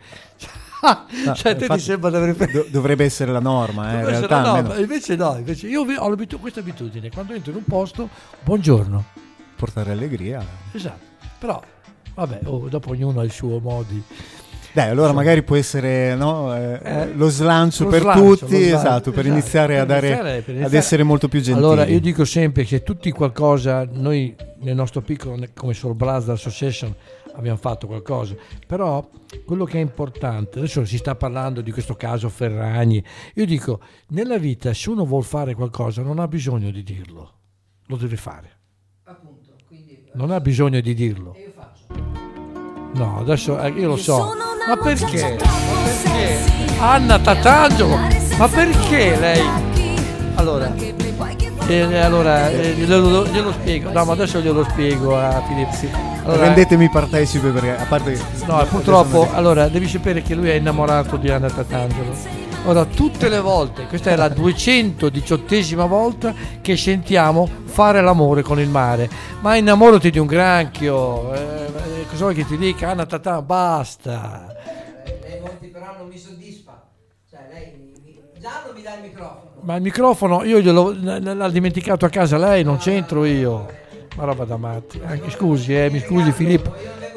No, cioè, te ti sembra di aver... do, dovrebbe essere la norma, eh, in realtà, no, almeno... invece no, invece io ho l'abitu- questa abitudine, quando entro in un posto, buongiorno. Portare allegria. Esatto, però vabbè, oh, dopo ognuno ha il suo modi. Dai, allora magari può essere, no, eh, Eh, lo slancio lo per slancio, tutti, lo slancio, esatto, per esatto, iniziare per a dare, iniziare- per ad iniziare- essere molto più gentili. Allora io dico sempre che tutti qualcosa, noi nel nostro piccolo, come Soul Brother Association, abbiamo fatto qualcosa, però quello che è importante, adesso si sta parlando di questo caso Ferragni, io dico, nella vita se uno vuol fare qualcosa non ha bisogno di dirlo, lo deve fare. Appunto, quindi Non ha bisogno di dirlo. e io faccio. No, adesso eh, io lo so. Ma perché? Ma perché? Anna Tatangelo, ma perché lei? Allora, eh, allora eh, glielo, glielo spiego. No, ma adesso glielo spiego a Filippo. Allora, Rendetemi partecipe perché a parte che- no, purtroppo, allora devi sapere che lui è innamorato di Anna Tatangelo. Ora, tutte le volte, questa è la duecentodiciottesima volta che sentiamo fare l'amore con il mare. Ma innamorati di un granchio, eh, cosa vuoi che ti dica? Anna Tatangelo, basta. Lei molti però non mi soddisfa. Cioè lei mi- già non mi dà il microfono. Ma il microfono io glielo l- l'ha dimenticato a casa lei, non c'entro io. Ma roba da matti. Anche, scusi, eh, mi scusi Filippo.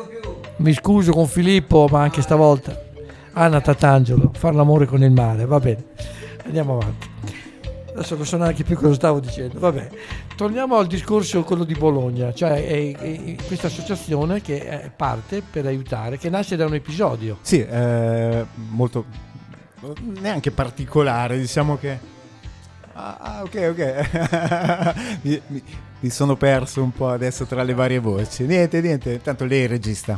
Mi scuso con Filippo, ma anche stavolta. Anna Tatangelo, far l'amore con il mare, va bene. Andiamo avanti. Adesso non so neanche più cosa stavo dicendo. Vabbè, torniamo al discorso quello di Bologna, cioè è, è questa associazione che è parte per aiutare, che nasce da un episodio. Sì, eh, molto neanche particolare, diciamo che ah, ah, ok ok mi, mi, mi sono perso un po' adesso tra le varie voci. Niente, niente, tanto lei è il regista.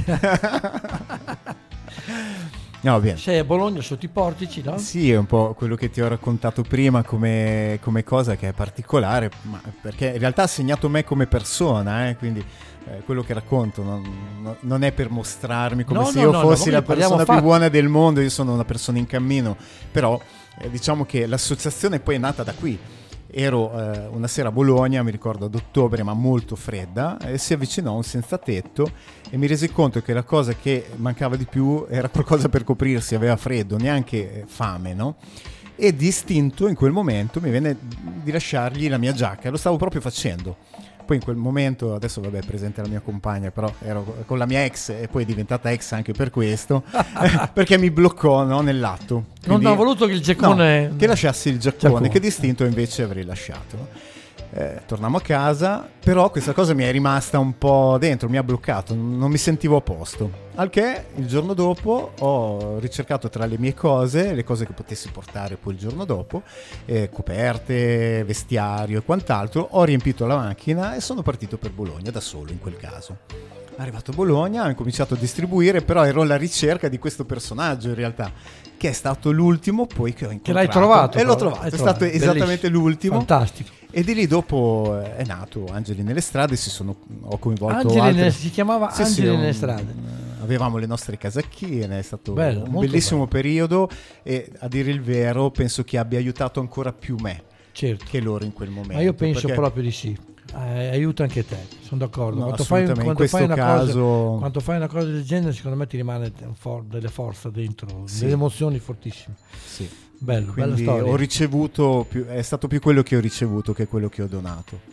No, bene. Sei a Bologna sotto i portici, no? Sì, è un po' quello che ti ho raccontato prima come, come cosa che è particolare, ma perché in realtà ha segnato me come persona, eh, quindi eh, quello che racconto non, non- non è per mostrarmi come No, se no, io no, fossi no, la parliamo persona più fatti. buona del mondo. Io sono una persona in cammino, però eh, diciamo che l'associazione poi è nata da qui. Ero eh, una sera a Bologna, mi ricordo ad ottobre, ma molto fredda, e si avvicinò un senza tetto e mi resi conto che la cosa che mancava di più era qualcosa per coprirsi, aveva freddo, neanche eh, fame, no? E di istinto in quel momento mi venne di lasciargli la mia giacca, lo stavo proprio facendo. Poi in quel momento, adesso vabbè è presente la mia compagna, però ero con la mia ex e poi è diventata ex anche per questo, perché mi bloccò, no, nell'atto. Non Quindi- ha voluto che il geccone... no, che lasciassi il giaccone, Giaccone. che distinto invece avrei lasciato. Eh, torniamo a casa, però questa cosa mi è rimasta un po' dentro, mi ha bloccato, non non mi sentivo a posto. Al che il giorno dopo ho ricercato tra le mie cose, le cose che potessi portare poi il giorno dopo, eh, coperte, vestiario e quant'altro, ho riempito la macchina e sono partito per Bologna da solo in quel caso. Arrivato a Bologna ho incominciato a distribuire, però ero alla ricerca di questo personaggio in realtà, che è stato l'ultimo poi che ho incontrato. l'hai trovato, E l'ho però, trovato, l'hai è stato trovato. esattamente Bellissimo. l'ultimo. Fantastico. E di lì dopo eh, è nato Angeli nelle strade, si sono, ho coinvolto Angeli altre- nelle- si chiamava Sì, Angeli sì, nelle un- strade. Avevamo le nostre casacchine, è stato Bello, un molto bellissimo periodo e a dire il vero penso che abbia aiutato ancora più me Certo. che loro in quel momento. Ma io penso perché- proprio di sì. Eh, aiuta anche te, sono d'accordo. No, quando, fai, assolutamente, in quando, fai questo una caso- cosa, quando fai una cosa del genere, secondo me ti rimane un for- delle forze dentro, Sì. delle emozioni fortissime. Sì. Bello, bella Quindi storia. ho ricevuto più, è stato più quello che ho ricevuto che quello che ho donato.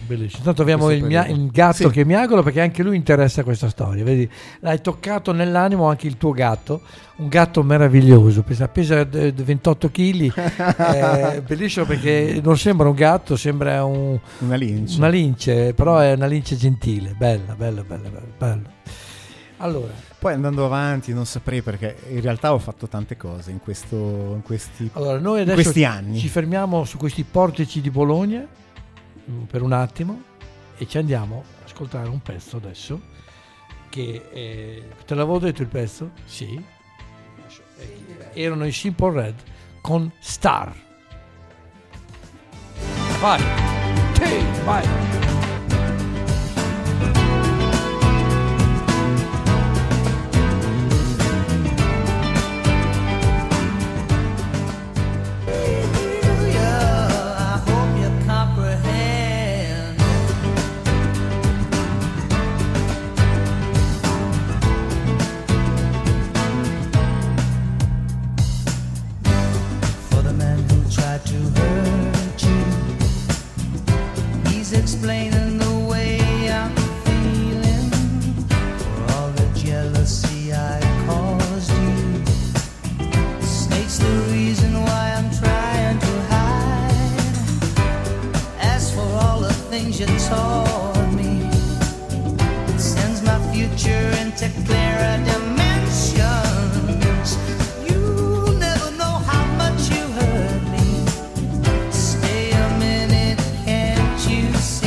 bellissimo. Intanto abbiamo Questo il, mia- periodo. il gatto Sì. che miagola, perché anche lui interessa questa storia. Vedi, l'hai toccato nell'animo anche il tuo gatto, un gatto meraviglioso, pesa, pesa d- d- ventotto chili, eh, bellissimo perché non sembra un gatto, sembra un, Una lince. una lince, però è una lince gentile, bella, bella, bella, bella, bella. Allora, Poi andando avanti non saprei, perché in realtà ho fatto tante cose in, questo, in, questi, allora noi in adesso questi anni. ci fermiamo su questi portici di Bologna mm, per un attimo e ci andiamo ad ascoltare un pezzo adesso che eh, te l'avevo detto il pezzo? Sì. Eh, erano i Simple Red con Star. Vai. Sì, vai. Explaining the way I'm feeling for all the jealousy I caused you. The snake's the reason why I'm trying to hide. As for all the things you taught me, it sends my future into clearer dimensions. You'll never know how much you hurt me. Stay a minute, can't you see?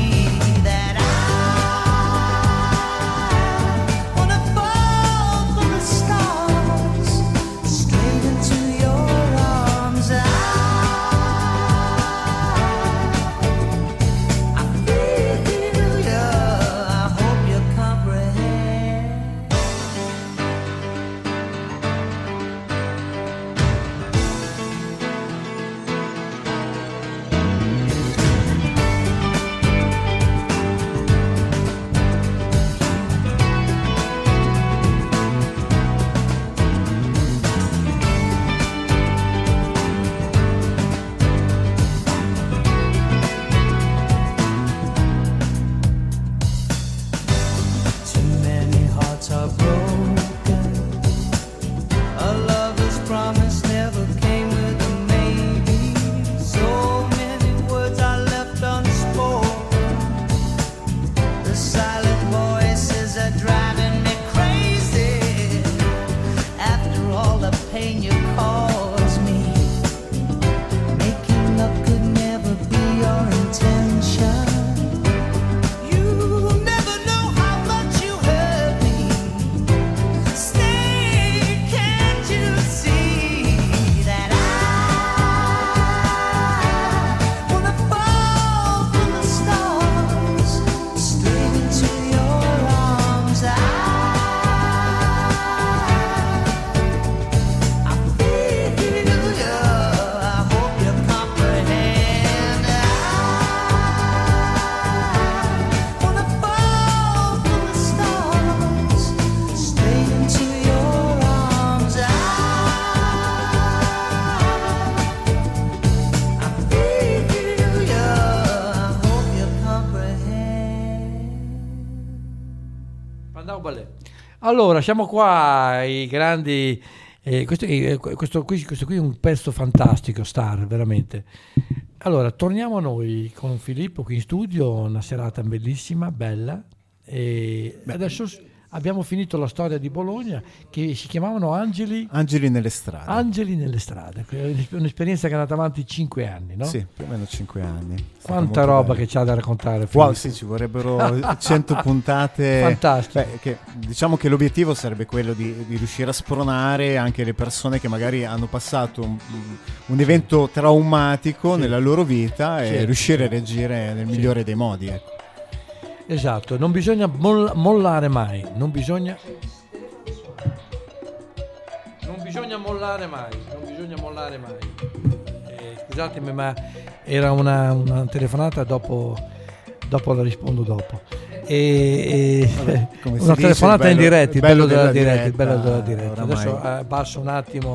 Allora, siamo qua, i grandi. Eh, questo, eh, questo, qui, questo qui è un pezzo fantastico, Star, veramente. Allora, torniamo noi con Filippo qui in studio, una serata bellissima, bella. E adesso abbiamo finito la storia di Bologna, che si chiamavano Angeli. Angeli nelle strade. Angeli nelle strade, un'esperienza che è andata avanti cinque anni, no? Sì, più o meno cinque anni. Quanta roba bella che c'ha da raccontare. Wow, sì, ci vorrebbero cento puntate. Fantastico. Beh, che, diciamo che l'obiettivo sarebbe quello di, di riuscire a spronare anche le persone che magari hanno passato un, un evento traumatico sì. nella loro vita e sì. riuscire a reagire nel migliore sì. dei modi, ecco. Esatto, non bisogna moll- mollare mai, non bisogna non bisogna mollare mai, non bisogna mollare mai. Eh, scusatemi, ma era una, una telefonata, dopo, dopo la rispondo dopo. E, e Vabbè, una telefonata bello, in diretta, il bello, bello della, della diretta, il bello diretta, della diretta. Adesso abbasso un attimo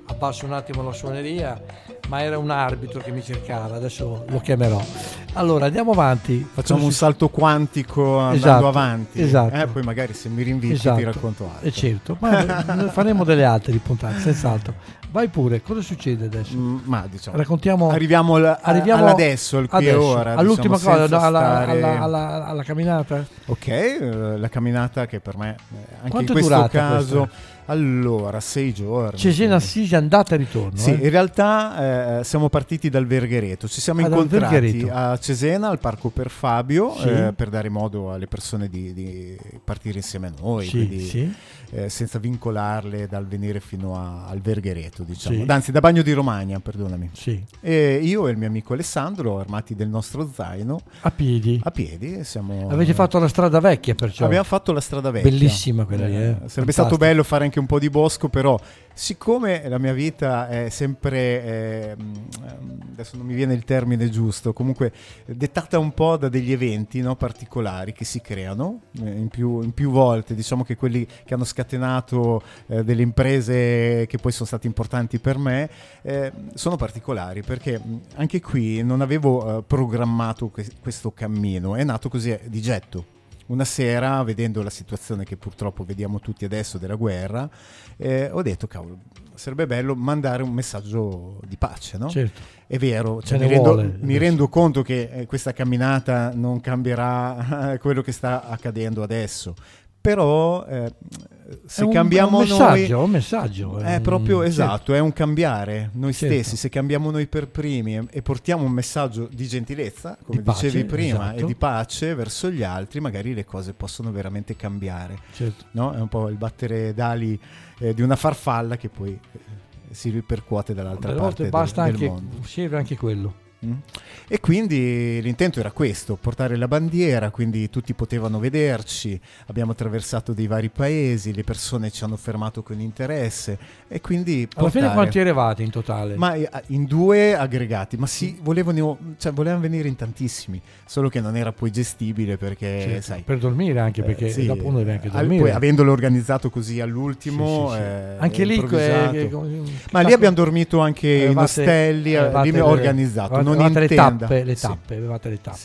abbasso un attimo la suoneria, ma era un arbitro che mi cercava, adesso lo chiamerò. Allora andiamo avanti, facciamo un salto quantico andando esatto, avanti, esatto. Eh, poi magari se mi rinviti esatto. ti racconto altro. E certo, ma faremo delle altre di puntate, senz'altro. Vai pure, cosa succede adesso? Mm, ma diciamo, raccontiamo, arriviamo, l- arriviamo all'adesso, al qui e ora, all'ultima diciamo, cosa, no, alla, stare... alla, alla, alla camminata. Ok, eh, la camminata che per me, eh, anche Quanto in è questo durata caso, questa? Allora, sei giorni. Cesena Assisi, andata e ritorno. Sì, eh? in realtà eh, siamo partiti dal Verghereto, ci siamo Ah, dal incontrati Verghereto. a Cesena, al Parco Per Fabio, Sì. eh, per dare modo alle persone di, di partire insieme a noi, Sì, quindi, sì. eh, senza vincolarle dal venire fino a- al Verghereto, diciamo. Sì. Anzi, da Bagno di Romagna, perdonami. Sì. E io e il mio amico Alessandro, armati del nostro zaino, A piedi. a piedi, siamo... Avete fatto la strada vecchia, perciò. Abbiamo fatto la strada vecchia. Bellissima quella lì, eh. Sarebbe Fantastica. stato bello fare anche un po' di bosco, però siccome la mia vita è sempre, eh, adesso non mi viene il termine giusto, comunque dettata un po' da degli eventi, no, particolari che si creano eh, in, più, in più volte, diciamo che quelli che hanno scatenato eh, delle imprese che poi sono state importanti per me, eh, sono particolari, perché mh, anche qui non avevo eh, programmato que- questo cammino, è nato così, eh, di getto. Una sera, vedendo la situazione che purtroppo vediamo tutti adesso della guerra, eh, ho detto, cavolo, sarebbe bello mandare un messaggio di pace, no? Certo. È vero, Ce cioè, ne mi, rendo, vuole, mi rendo conto che eh, questa camminata non cambierà quello che sta accadendo adesso, però eh, se È un- cambiamo è un messaggio, noi un messaggio, è è proprio un- esatto, certo. è un cambiare noi Certo. stessi, se cambiamo noi per primi e, e portiamo un messaggio di gentilezza, come Di pace, dicevi prima, esatto. e di pace verso gli altri, magari le cose possono veramente cambiare, Certo. no? È un po' il battere d'ali eh, di una farfalla che poi eh, si ripercuote dall'altra Delle parte volte basta del, del anche, mondo. serve anche quello. Mm. E quindi l'intento era questo, portare la bandiera, quindi tutti potevano vederci, abbiamo attraversato dei vari paesi, le persone ci hanno fermato con interesse e quindi Alla fine portare- quanti eravate in totale? Ma eh, in due aggregati, ma sì, volevano, cioè, volevano venire in tantissimi, solo che non era poi gestibile perché, Certo, sai, per dormire anche, perché eh, sì, dopo uno deve anche al- dormire. poi avendolo organizzato così all'ultimo, Sì, sì, sì. eh, Anche lì, improvvisato. eh, che- ma lì abbiamo dormito anche in Avevate- ostelli, eh, avevate lì mi ho le- organizzato, avevate- non avevate in le tenda. tappe, le Sì. tappe, avevate le tappe. Sì.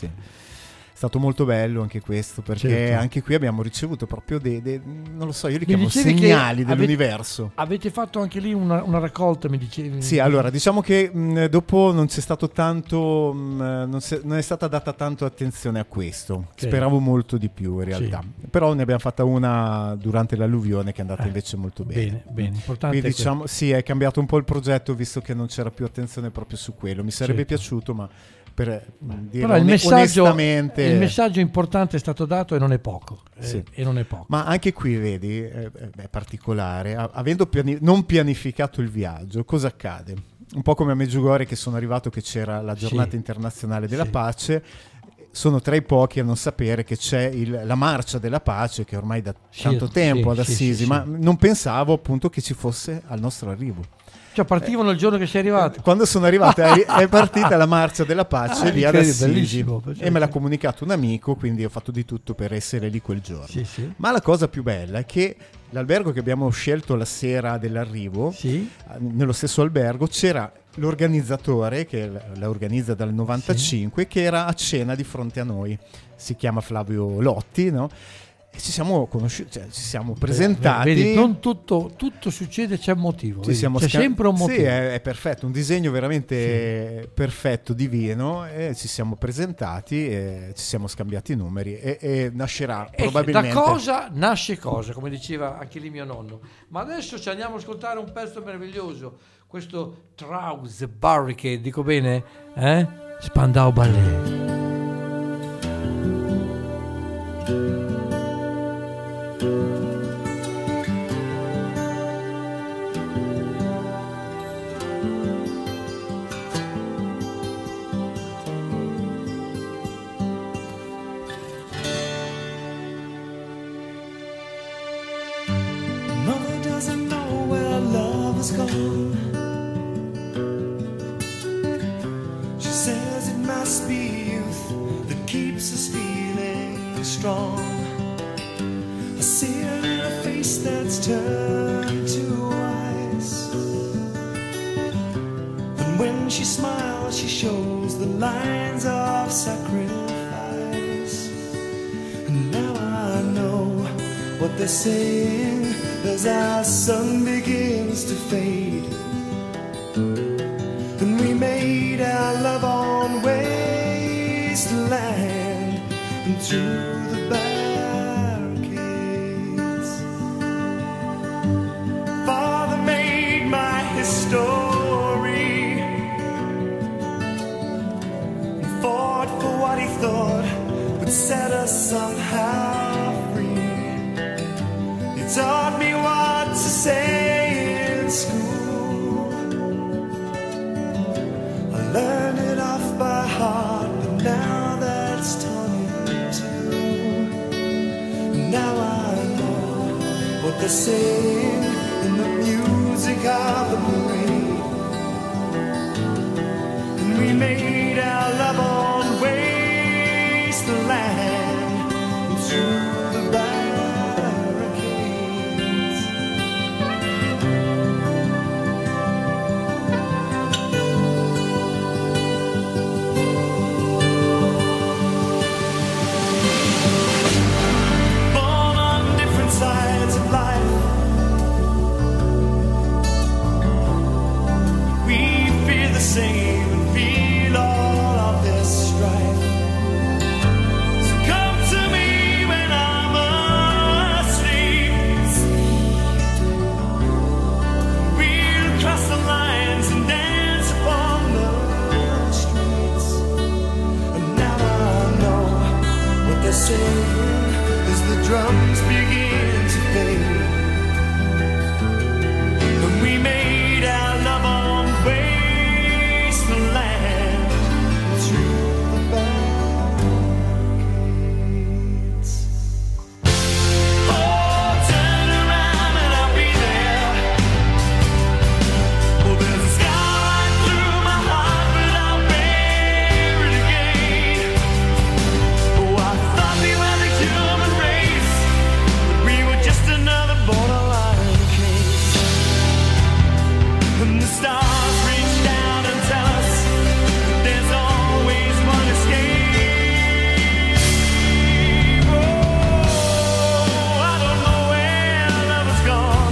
È stato molto bello anche questo, perché Certo. anche qui abbiamo ricevuto proprio dei, dei- non lo so, io li Mi chiamo dicevi che segnali avete- dell'universo. Avete fatto anche lì una, una raccolta, mi dicevi? Sì, allora diciamo che mh, dopo non c'è stato tanto, mh, non, si- non è stata data tanto attenzione a questo. Ok. Speravo molto di più in realtà. Però ne abbiamo fatta una durante l'alluvione che è andata Eh, invece molto bene. bene, bene, importante Quindi è diciamo, sì, è cambiato un po' il progetto visto che non c'era più attenzione proprio su quello. Mi sarebbe Certo. piaciuto, ma per mh, dire Però il one- messaggio, onestamente... il messaggio importante è stato dato e non è poco. eh, Sì. E non è poco. Ma anche qui, vedi, eh, è particolare, a- avendo piani- non pianificato il viaggio, cosa accade? Un po' come a Medjugorje, che sono arrivato che c'era la giornata Sì. internazionale della Sì. pace, sono tra i pochi a non sapere che c'è il- la marcia della pace, che ormai da Sì, tanto tempo sì, ad sì, Assisi, sì, ma sì. non pensavo appunto che ci fosse al nostro arrivo. Cioè partivano il giorno che sei arrivato. Quando sono arrivato è, è partita la marcia della pace Ah, lì ad incredibile, Assisi bellissimo. e me l'ha comunicato un amico, quindi ho fatto di tutto per essere lì quel giorno. Sì, sì. Ma la cosa più bella è che l'albergo che abbiamo scelto la sera dell'arrivo, Sì. eh, nello stesso albergo c'era l'organizzatore che la la organizza dal novantacinque, che era a cena di fronte a noi, si chiama Flavio Lotti, no? E ci siamo conosciuti, cioè, ci siamo presentati. Vedi, non tutto, tutto succede, c'è un motivo. Ci vedi? siamo C'è sca- sempre un motivo. Sì, è, è perfetto, un disegno veramente perfetto, divino, e ci siamo presentati e ci siamo scambiati i numeri e, e nascerà E probabilmente... da cosa nasce cosa, come diceva anche lì mio nonno. Ma adesso ci andiamo a ascoltare un pezzo meraviglioso, questo Trouser Barricade, dico bene? Eh? Spandau Ballet. Mother doesn't know where love has gone. She says it must be youth that keeps us feeling strong. I see her in a face that's turned to ice. lines of sacrifice. And now I know what they're saying as our sun begins to fade. And we made our love on wasteland into the barricades. Father made my history and fought for what he thought would set us somehow free. He taught me what to say in school. I learned it off by heart, but now that's torn in two. Now I know what they're saying in the music of the parade. And we made our love on wasteland into the barricades. Born on different sides of life, we feel the same and feel all of this strife. So come to me when I'm asleep. We'll cross the lines and dance upon the streets. And now I know what they're saying as the drums begin to fade. And we made our love on wasteland through the barricades. Oh, turn around and I'll be there. Well, there's a scar right through my heart, but I'll bear it again. Oh, I thought we were the human race, but we were just another borderline case. And the stars reach down and tell us that there's always one escape. Oh, I don't know where love has gone.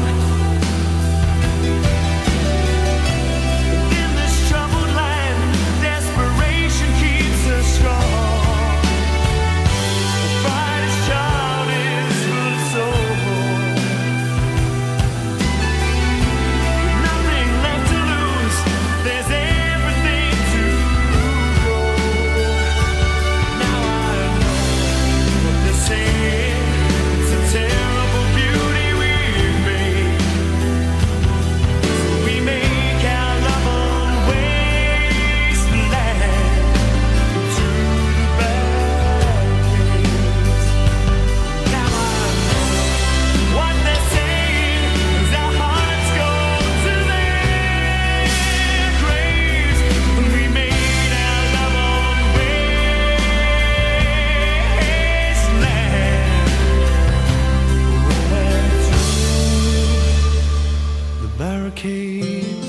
In this troubled land, desperation keeps us strong. The brightest child is full of soul. Nothing left to lose, there's everything to go. Now I know what they're saying, it's a terrible beauty we've made. So we make our love on wasteland to the barricades. Now I know what they're saying as our hearts go to their graves. When we made our love on wasteland, the barricades.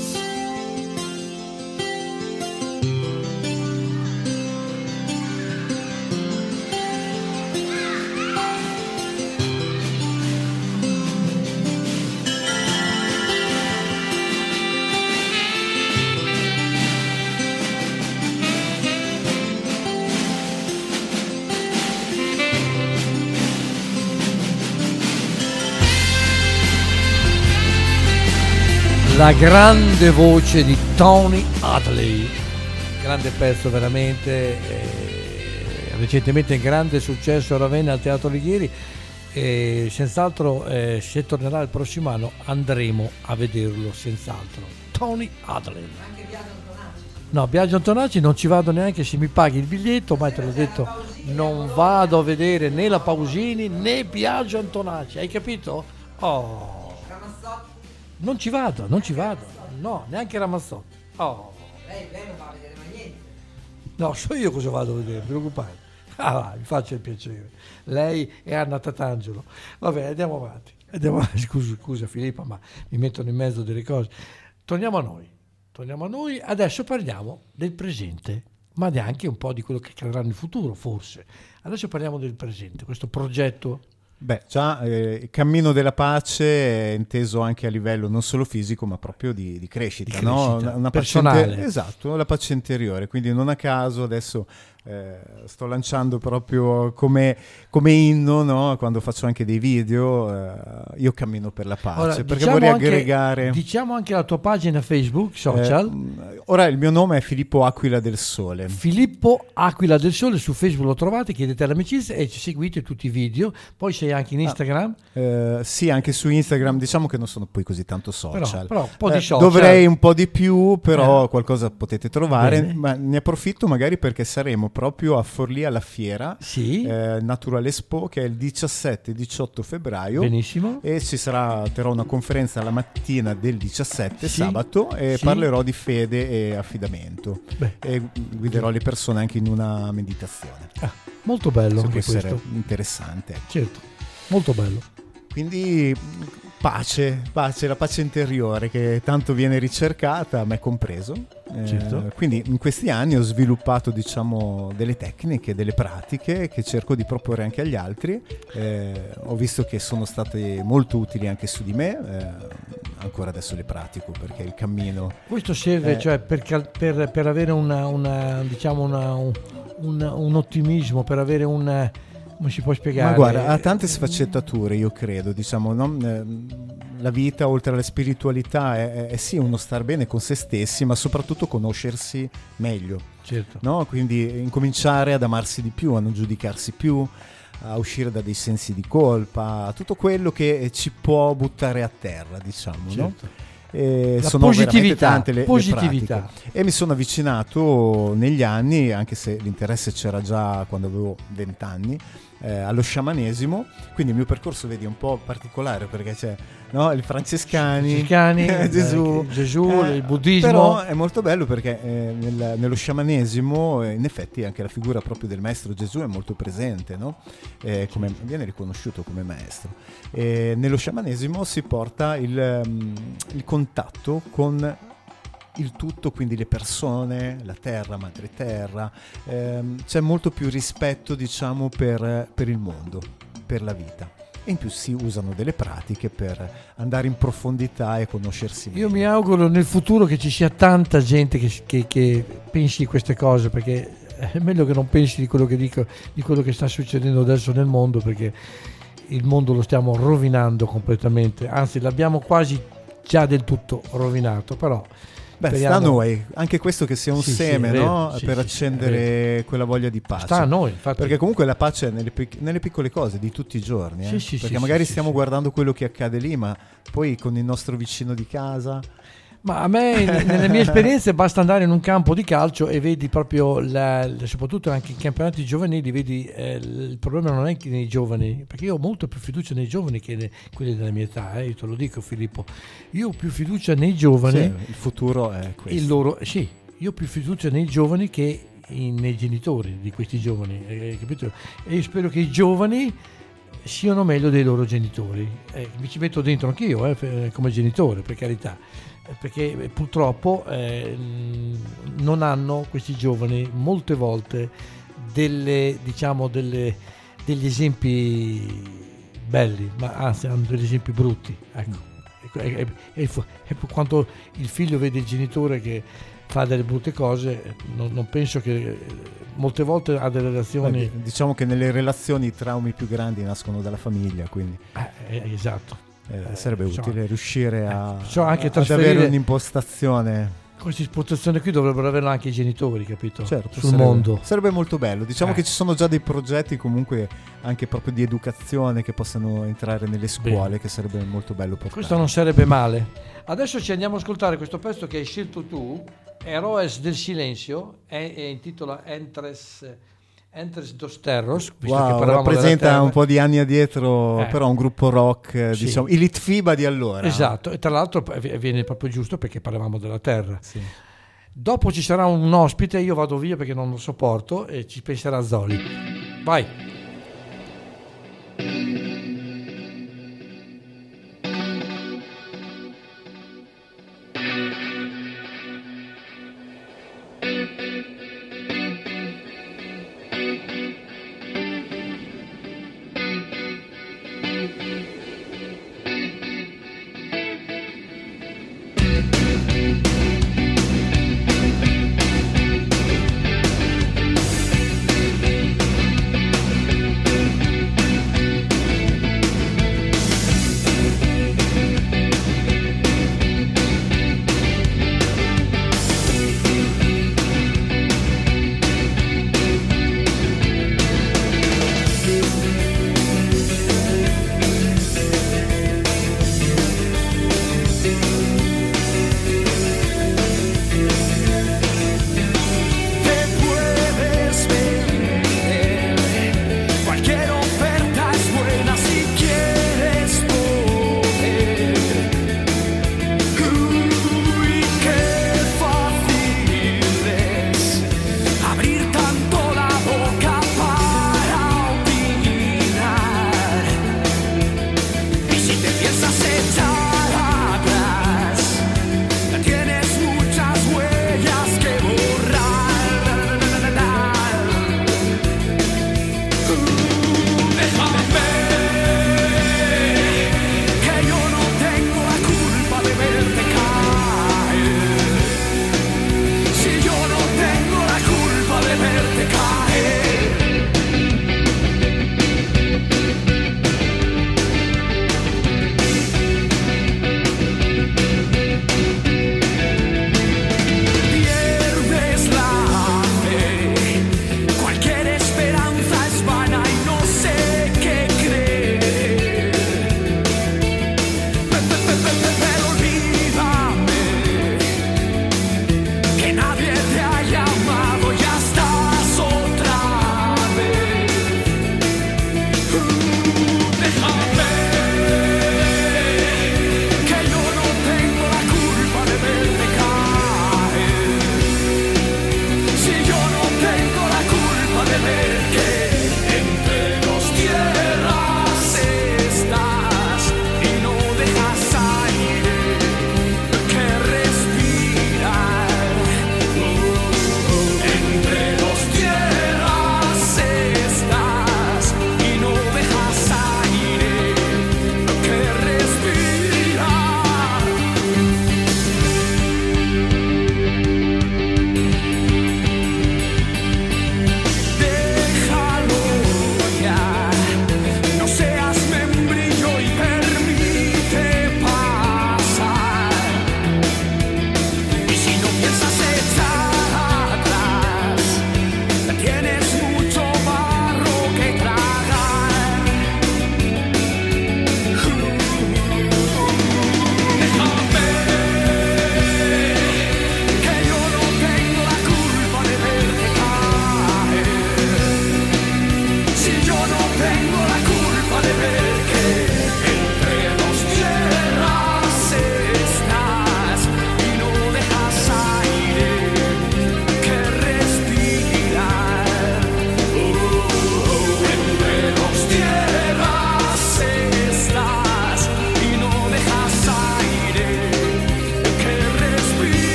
La grande voce di Tony Hadley, grande pezzo veramente, eh, recentemente in grande successo a Ravenna al Teatro Alighieri, e senz'altro eh, se tornerà il prossimo anno andremo a vederlo senz'altro. Tony Hadley. Anche Biagio Antonacci. No, Biagio Antonacci non ci vado neanche se mi paghi il biglietto, ma te l'ho detto, non vado a vedere né la Pausini né Biagio Antonacci, hai capito? Oh, non ci vado, non ci vado, no, neanche Ramazzotti. Oh, Lei, lei non va a vedere mai niente. no, so io cosa vado a vedere, non preoccupare. Ah, va, mi faccia il piacere. Lei è Anna Tatangelo. Vabbè, andiamo avanti. Andiamo avanti. Scusa, scusa Filippa, ma mi mettono in mezzo delle cose. Torniamo a noi. Torniamo a noi. Adesso parliamo del presente. ma neanche un po' di quello che accadrà nel futuro, forse. Adesso parliamo del presente, questo progetto. Beh, già eh, il cammino della pace è inteso anche a livello non solo fisico, ma proprio di, di crescita, Di no? crescita, Una, una personale. pace inter- esatto, la pace interiore. Quindi non a caso adesso eh, sto lanciando proprio come, come inno, no? Quando faccio anche dei video, eh, io cammino per la pace, Ora, perché diciamo vorrei anche- aggregare... Diciamo anche la tua pagina Facebook, social. Eh, ora il mio nome è Filippo Aquila del Sole. Filippo Aquila del Sole, su Facebook lo trovate, chiedete l'amicizia e ci seguite tutti i video. Poi sei anche in Instagram. Eh, sì, anche su Instagram, diciamo che non sono poi così tanto social. Però- però un po' di Eh, social. Dovrei un po' di più, però Eh. qualcosa potete trovare. Bene. Ma ne approfitto magari perché saremo proprio a Forlì alla fiera, Sì. eh, Natural Expo, che è il diciassette diciotto febbraio. Benissimo. E ci sarà, terrò una conferenza la mattina del diciassette, Sì. sabato, e Sì. parlerò di fede e affidamento. Beh. E guiderò le persone anche in una meditazione. Ah, molto bello Se anche può essere questo. interessante. Certo, molto bello. Quindi pace, pace, la pace interiore che tanto viene ricercata, me compreso. Eh, Certo. Quindi in questi anni ho sviluppato, diciamo, delle tecniche, delle pratiche che cerco di proporre anche agli altri. Eh, ho visto che sono state molto utili anche su di me, eh, ancora adesso le pratico perché il cammino... Questo serve Eh. cioè per, cal- per- per avere una, una, diciamo una, un, un- un ottimismo, per avere un... come si può spiegare? Ma guarda, ha tante sfaccettature, io credo, diciamo, no? Eh, la vita oltre alla spiritualità è, è, è sì uno star bene con se stessi, ma soprattutto conoscersi meglio, Certo. no? Quindi incominciare ad amarsi di più, a non giudicarsi più, a uscire da dei sensi di colpa, tutto quello che ci può buttare a terra, diciamo, no? Certo. E La sono veramente positività, tante le, le positività. pratiche. E mi sono avvicinato negli anni, anche se l'interesse c'era già quando avevo venti anni, eh, allo sciamanesimo. Quindi il mio percorso, vedi, è un po' particolare perché c'è, no, i francescani, Francescani, eh, Gesù, eh, Gesù, eh, il buddismo. Però è molto bello perché eh, nel- nello sciamanesimo eh, in effetti anche la figura proprio del maestro Gesù è molto presente, no? Eh, come, viene riconosciuto come maestro. E nello sciamanesimo si porta il, um, il contatto con il tutto, quindi le persone, la terra, madre terra, ehm, c'è molto più rispetto, diciamo, per, per il mondo, per la vita. E in più si usano delle pratiche per andare in profondità e conoscersi meglio. Io mi auguro nel futuro che ci sia tanta gente che, che, che pensi queste cose, perché è meglio che non pensi di quello che dico, di quello che sta succedendo adesso nel mondo, perché il mondo lo stiamo rovinando completamente, anzi l'abbiamo quasi già del tutto rovinato, però Beh, speriamo... sta a noi, anche questo che sia un Sì, sì, seme, è vero, no? sì, per sì, accendere quella voglia di pace. Sta a noi, infatti. Perché comunque la pace è nelle, pic- nelle piccole cose di tutti i giorni. Eh? Sì, sì, perché sì, magari sì, stiamo sì. guardando quello che accade lì, ma poi con il nostro vicino di casa... Ma a me, nelle mie esperienze, basta andare in un campo di calcio e vedi proprio, la, la- soprattutto anche in campionati giovanili, vedi eh, il problema non è che nei giovani, perché io ho molto più fiducia nei giovani che ne- quelli della mia età, eh, io te lo dico Filippo, io ho più fiducia nei giovani, Sì, il futuro è questo. il loro, sì, io ho più fiducia nei giovani che in- nei genitori di questi giovani, eh, capito? E io spero che i giovani siano meglio dei loro genitori. Eh, mi ci metto dentro anch'io eh, per- come genitore, per carità, eh, perché purtroppo eh, mh, non hanno questi giovani molte volte delle, diciamo, delle, degli esempi belli, ma anzi hanno degli esempi brutti. Ecco. E, e- e fu- e quando il figlio vede il genitore che fa delle brutte cose, non, non penso che eh, molte volte ha delle relazioni... Beh, diciamo che nelle relazioni i traumi più grandi nascono dalla famiglia, quindi Eh, eh, esatto. eh, sarebbe insomma, utile riuscire a, so anche ad trasferire- avere un'impostazione. Questa impostazione qui dovrebbero averla anche i genitori, capito? Certo, Sul sarebbe, mondo. sarebbe molto bello. Diciamo Eh. che ci sono già dei progetti comunque anche proprio di educazione che possano entrare nelle scuole, Bene. che sarebbe molto bello portare. Questo non sarebbe male. Adesso ci andiamo a ascoltare questo pezzo che hai scelto tu, Eroes del Silenzio, e, e intitola Entres, Entres dos Terros. visto che Wow, parlavamo della rappresenta terra. un po' di anni addietro, Eh. però un gruppo rock, eh, Sì. diciamo, i Litfiba di allora. Esatto, e tra l'altro eh, viene proprio giusto perché parlavamo della terra. Sì. Dopo ci sarà un ospite, io vado via perché non lo sopporto e ci penserà Zoli. Vai.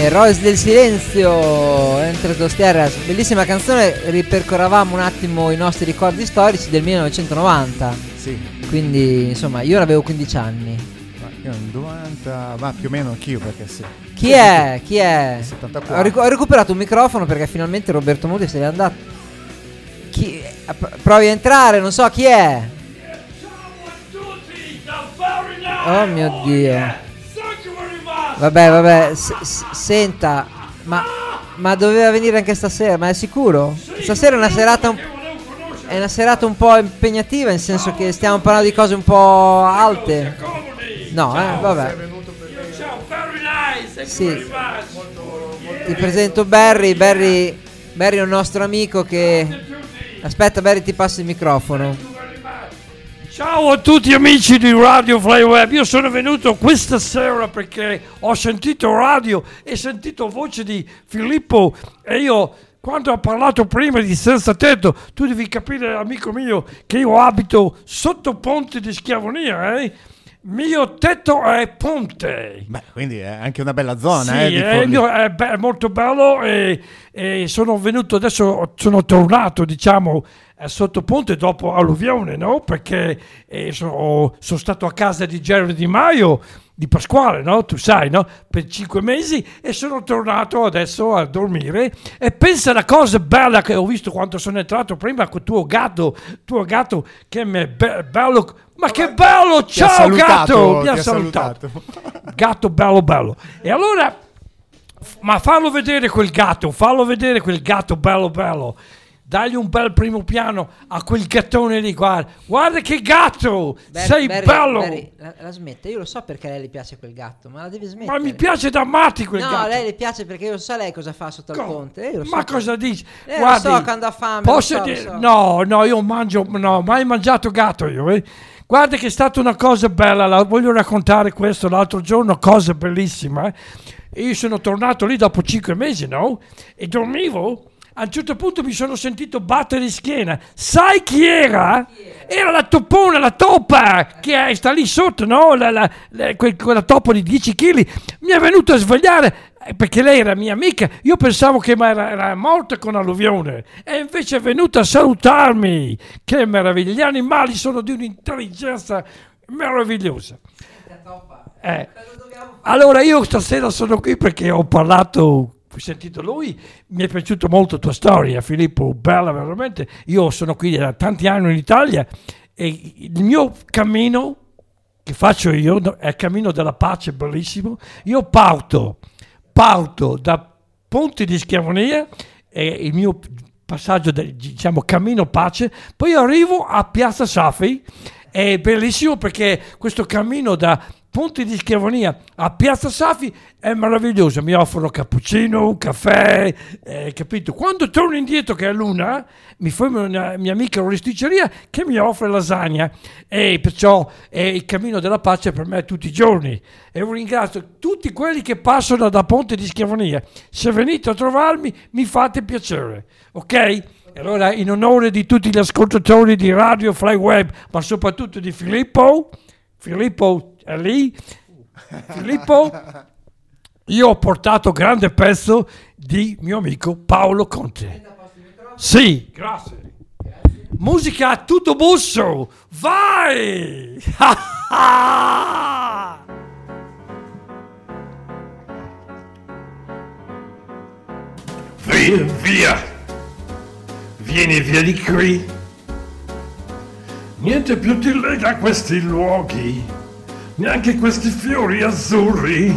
Eroes del silenzio, Entre dos tierras, bellissima canzone. Ripercorravamo un attimo i nostri ricordi storici del millenovecentonovanta. Sì. Quindi insomma io avevo quindici anni. Ma io nel novanta, ma più o meno anch'io, perché sì. Chi è? Chi è? settantaquattro. Ho, ric- ho recuperato un microfono perché finalmente Roberto Muti se n'è andato. Chi... Provi a entrare, non so chi è. Oh mio Dio. Vabbè, vabbè, s- s- senta, ma, ma doveva venire anche stasera, ma è sicuro? Stasera è una serata un, è una serata un po' impegnativa, nel senso che stiamo parlando di cose un po' alte. No, eh, vabbè. Sì. Ti presento Barry, Barry, Barry è un nostro amico che... Aspetta Barry, ti passo il microfono. Ciao a tutti amici di Radio Flyweb, io sono venuto questa sera perché ho sentito radio e sentito voce di Filippo e io quando ho parlato prima di Senza Tetto, tu devi capire amico mio che io abito sotto Ponte di Schiavonia, eh? Mio tetto è Ponte. Beh, quindi è anche una bella zona, sì, eh, di è, mio, è, be- è molto bello e, e sono venuto adesso, sono tornato diciamo sotto Ponte dopo alluvione, no? Perché eh, sono, sono stato a casa di Gerry Di Maio, di Pasquale, no? Tu sai, no? Per cinque mesi e sono tornato adesso a dormire e pensa alla cosa bella che ho visto quando sono entrato prima con tuo gatto, tuo gatto che mi è be- bello, ma che bello, Ti ha ciao salutato, gatto, mi ti ha ha salutato. salutato. Gatto bello bello. E allora, ma fallo vedere quel gatto, fallo vedere quel gatto bello bello. Dagli un bel primo piano a quel gattone lì, guarda, guarda che gatto, Barry, sei Barry, bello. Barry, la, la smette, io lo so perché a lei le piace quel gatto, ma la devi smettere. Ma mi piace da matti quel no, gatto. No, a lei le piace perché io so lei cosa fa sotto Co- il ponte. Io lo so ma che- cosa dici? Eh, Guardi, lo so quando ha fame. posso lo so, dire- lo so. No, no, io mangio, no, mai mangiato gatto io, eh. Guarda che è stata una cosa bella, la voglio raccontare questo l'altro giorno, cosa bellissima. Eh. Io sono tornato lì dopo cinque mesi, no? E dormivo. A un certo punto mi sono sentito battere in schiena. Sai chi era? Era la topona, la topa, che è- sta lì sotto, no? La, la, la- que- quella topa di dieci chili. Mi è venuta a svegliare eh, perché lei era mia amica. Io pensavo che ma era, era morta con alluvione. E invece è venuta a salutarmi. Che meraviglia. Gli animali sono di un'intelligenza meravigliosa. Eh. Allora io stasera sono qui perché ho parlato... Ho sentito lui, mi è piaciuta molto la tua storia, Filippo, bella veramente. Io sono qui da tanti anni in Italia e il mio cammino che faccio io è il cammino della pace, bellissimo. Io parto, parto da Ponte di Schiavonia, e il mio passaggio, del, diciamo, cammino pace, poi arrivo a Piazza Safi, è bellissimo perché questo cammino da Ponte di Schiavonia a Piazza Safi è meraviglioso, mi offrono cappuccino, caffè, eh, capito? Quando torno indietro che è l'una, mi fermo una mia amica oristicceria che mi offre lasagna e perciò è il cammino della pace per me tutti i giorni e ringrazio tutti quelli che passano da Ponte di Schiavonia. Se venite a trovarmi mi fate piacere, ok? E allora in onore di tutti gli ascoltatori di Radio Flyweb, ma soprattutto di Filippo, Filippo è lì, Filippo, io ho portato grande pezzo di mio amico Paolo Conte. Sì, grazie. Musica a tutto busso, vai! Via, via, vieni via di qui. Niente più ti lega a questi luoghi, neanche questi fiori azzurri.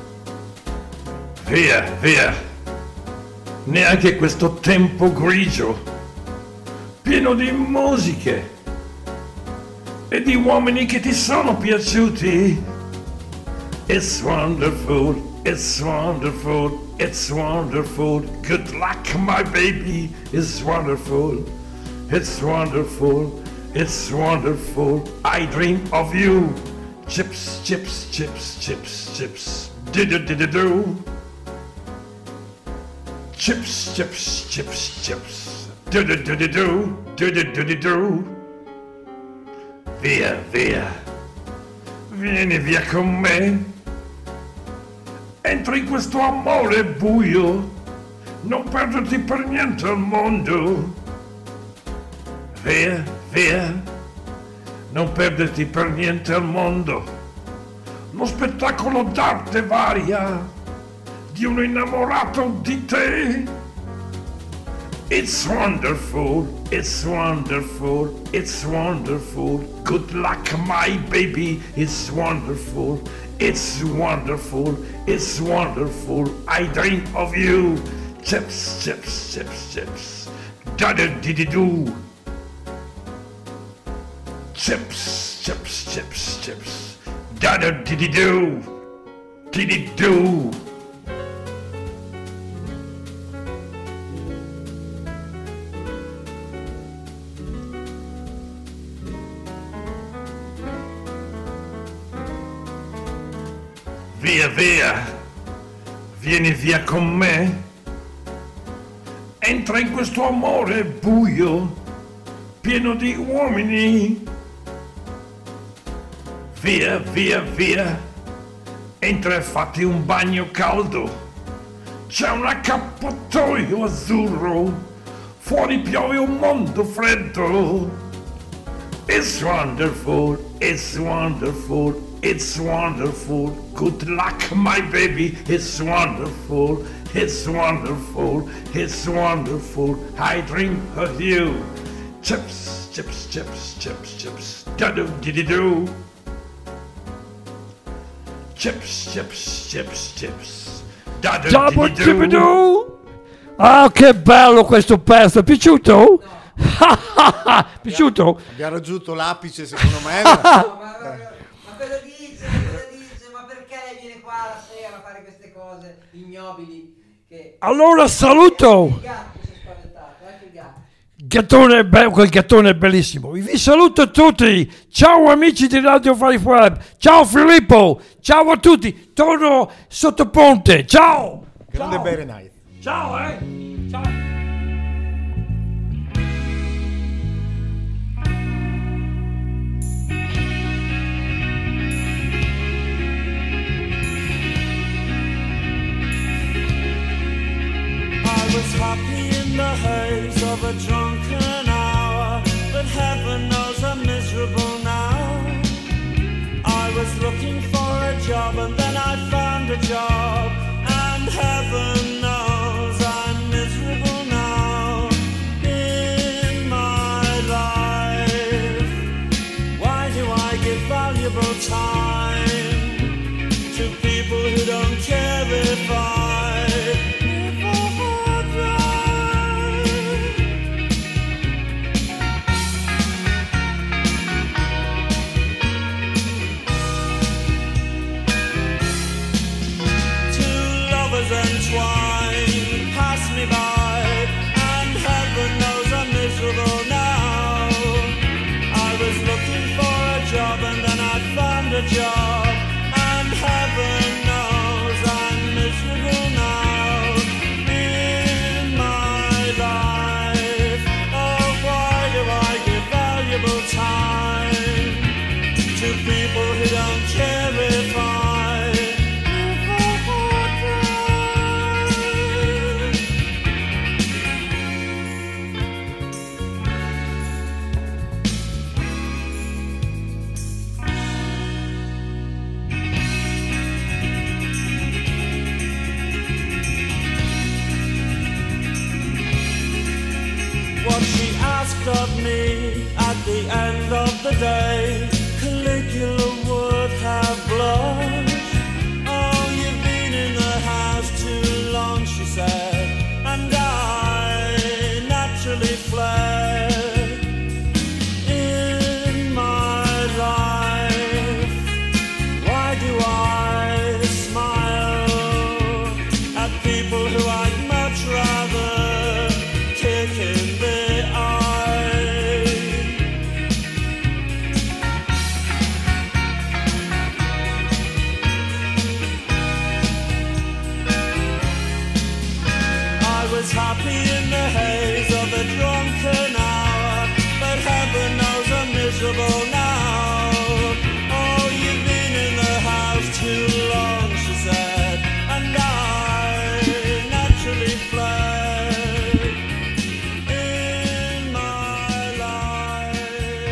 Via, via, neanche questo tempo grigio, pieno di musiche e di uomini che ti sono piaciuti. It's wonderful, it's wonderful, it's wonderful. Good luck, my baby, it's wonderful, it's wonderful, it's wonderful. I dream of you. Chips, chips, chips, chips, chips. Do-do-do-do-do. Chips, chips, chips, chips. Do-do-do-do-do. Do-do-do-do-do. Via, via. Vieni via con me. entra in questo amore buio, non perderti per niente al mondo. Via, via, non perderti per niente al mondo. Lo spettacolo d'arte varia di uno innamorato di te. It's wonderful, it's wonderful, it's wonderful. Good luck, my baby, it's wonderful, it's wonderful, it's wonderful. I dream of you. Chips, chips, chips, chips. Da-da-dee-dee-doo. Chips, chips, chips, chips. Da-da-dee-dee-doo. Dee-dee-doo. Via, via, vieni via con me. Entra in questo amore buio, pieno di uomini. Via, via, via, entra e fatti un bagno caldo. C'è un accappatoio azzurro, fuori piove un mondo freddo. It's wonderful, it's wonderful, it's wonderful. Good luck, my baby, it's wonderful. It's wonderful, it's wonderful, I dream of you. Chips, chips, chips, chips, chips, da-do-dee-dee-doo. Chips, chips, chips, chips, da-do-dee-dee-doo. Ah, che bello questo pezzo, è piaciuto? No. Piaciuto? Abbiamo raggiunto l'apice secondo me. No, ma, ma, ma cosa dice? Cosa dice? Ma perché lei viene qua la sera a fare queste cose ignobili? Che... Allora saluto. Gattone, be- quel gattone è bellissimo. Vi saluto tutti. Ciao amici di Radio Fly Web. Ciao Filippo. Ciao a tutti. Torno sotto ponte. Ciao. Grande Ciao. bere night. Ciao, eh. Ciao. I was happy in the haze of a drunken hour, but heaven knows I'm miserable now. I was looking for a job and then I found a job, and heaven knows I'm miserable now. In my life, why do I give valuable time to people who don't care if I pass me by, and heaven knows I'm miserable now. I was looking for a job and then I found a job, and heaven knows I'm miserable now. In my life, oh why do I give valuable time to people who don't care if I of me at the end of the day. Caligula would have blushed. Oh, you've been in the house too long, she said, and I naturally fled. In my life, why do I smile at people who I'd much rather kick in the eye? Happy in the haze of a drunken hour, but heaven knows I'm miserable now. Oh, you've been in the house too long, she said, and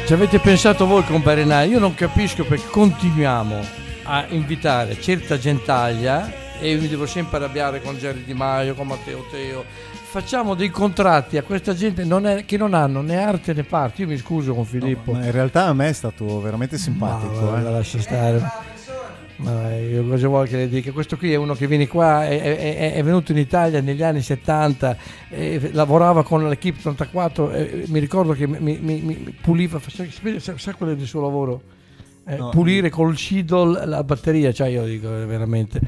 Ci avete pensato voi con Barenai? Io non capisco perché continuiamo a invitare certa gentaglia e io mi devo sempre arrabbiare con Gerry Di Maio, con Matteo Teo. Facciamo dei contratti a questa gente non è, che non hanno né arte né parte. Io mi scuso con Filippo. No, ma in realtà a me è stato veramente simpatico. Ma, eh. lascia stare. Ma io cosa vuoi che le dica? Questo qui è uno che viene qua, è, è, è venuto in Italia negli anni settanta, eh, lavorava con l'Equipe trentaquattro, eh, mi ricordo che mi, mi, mi puliva, sa, sa qual è il suo lavoro? Eh, no, pulire col Cidol la batteria, cioè io dico veramente...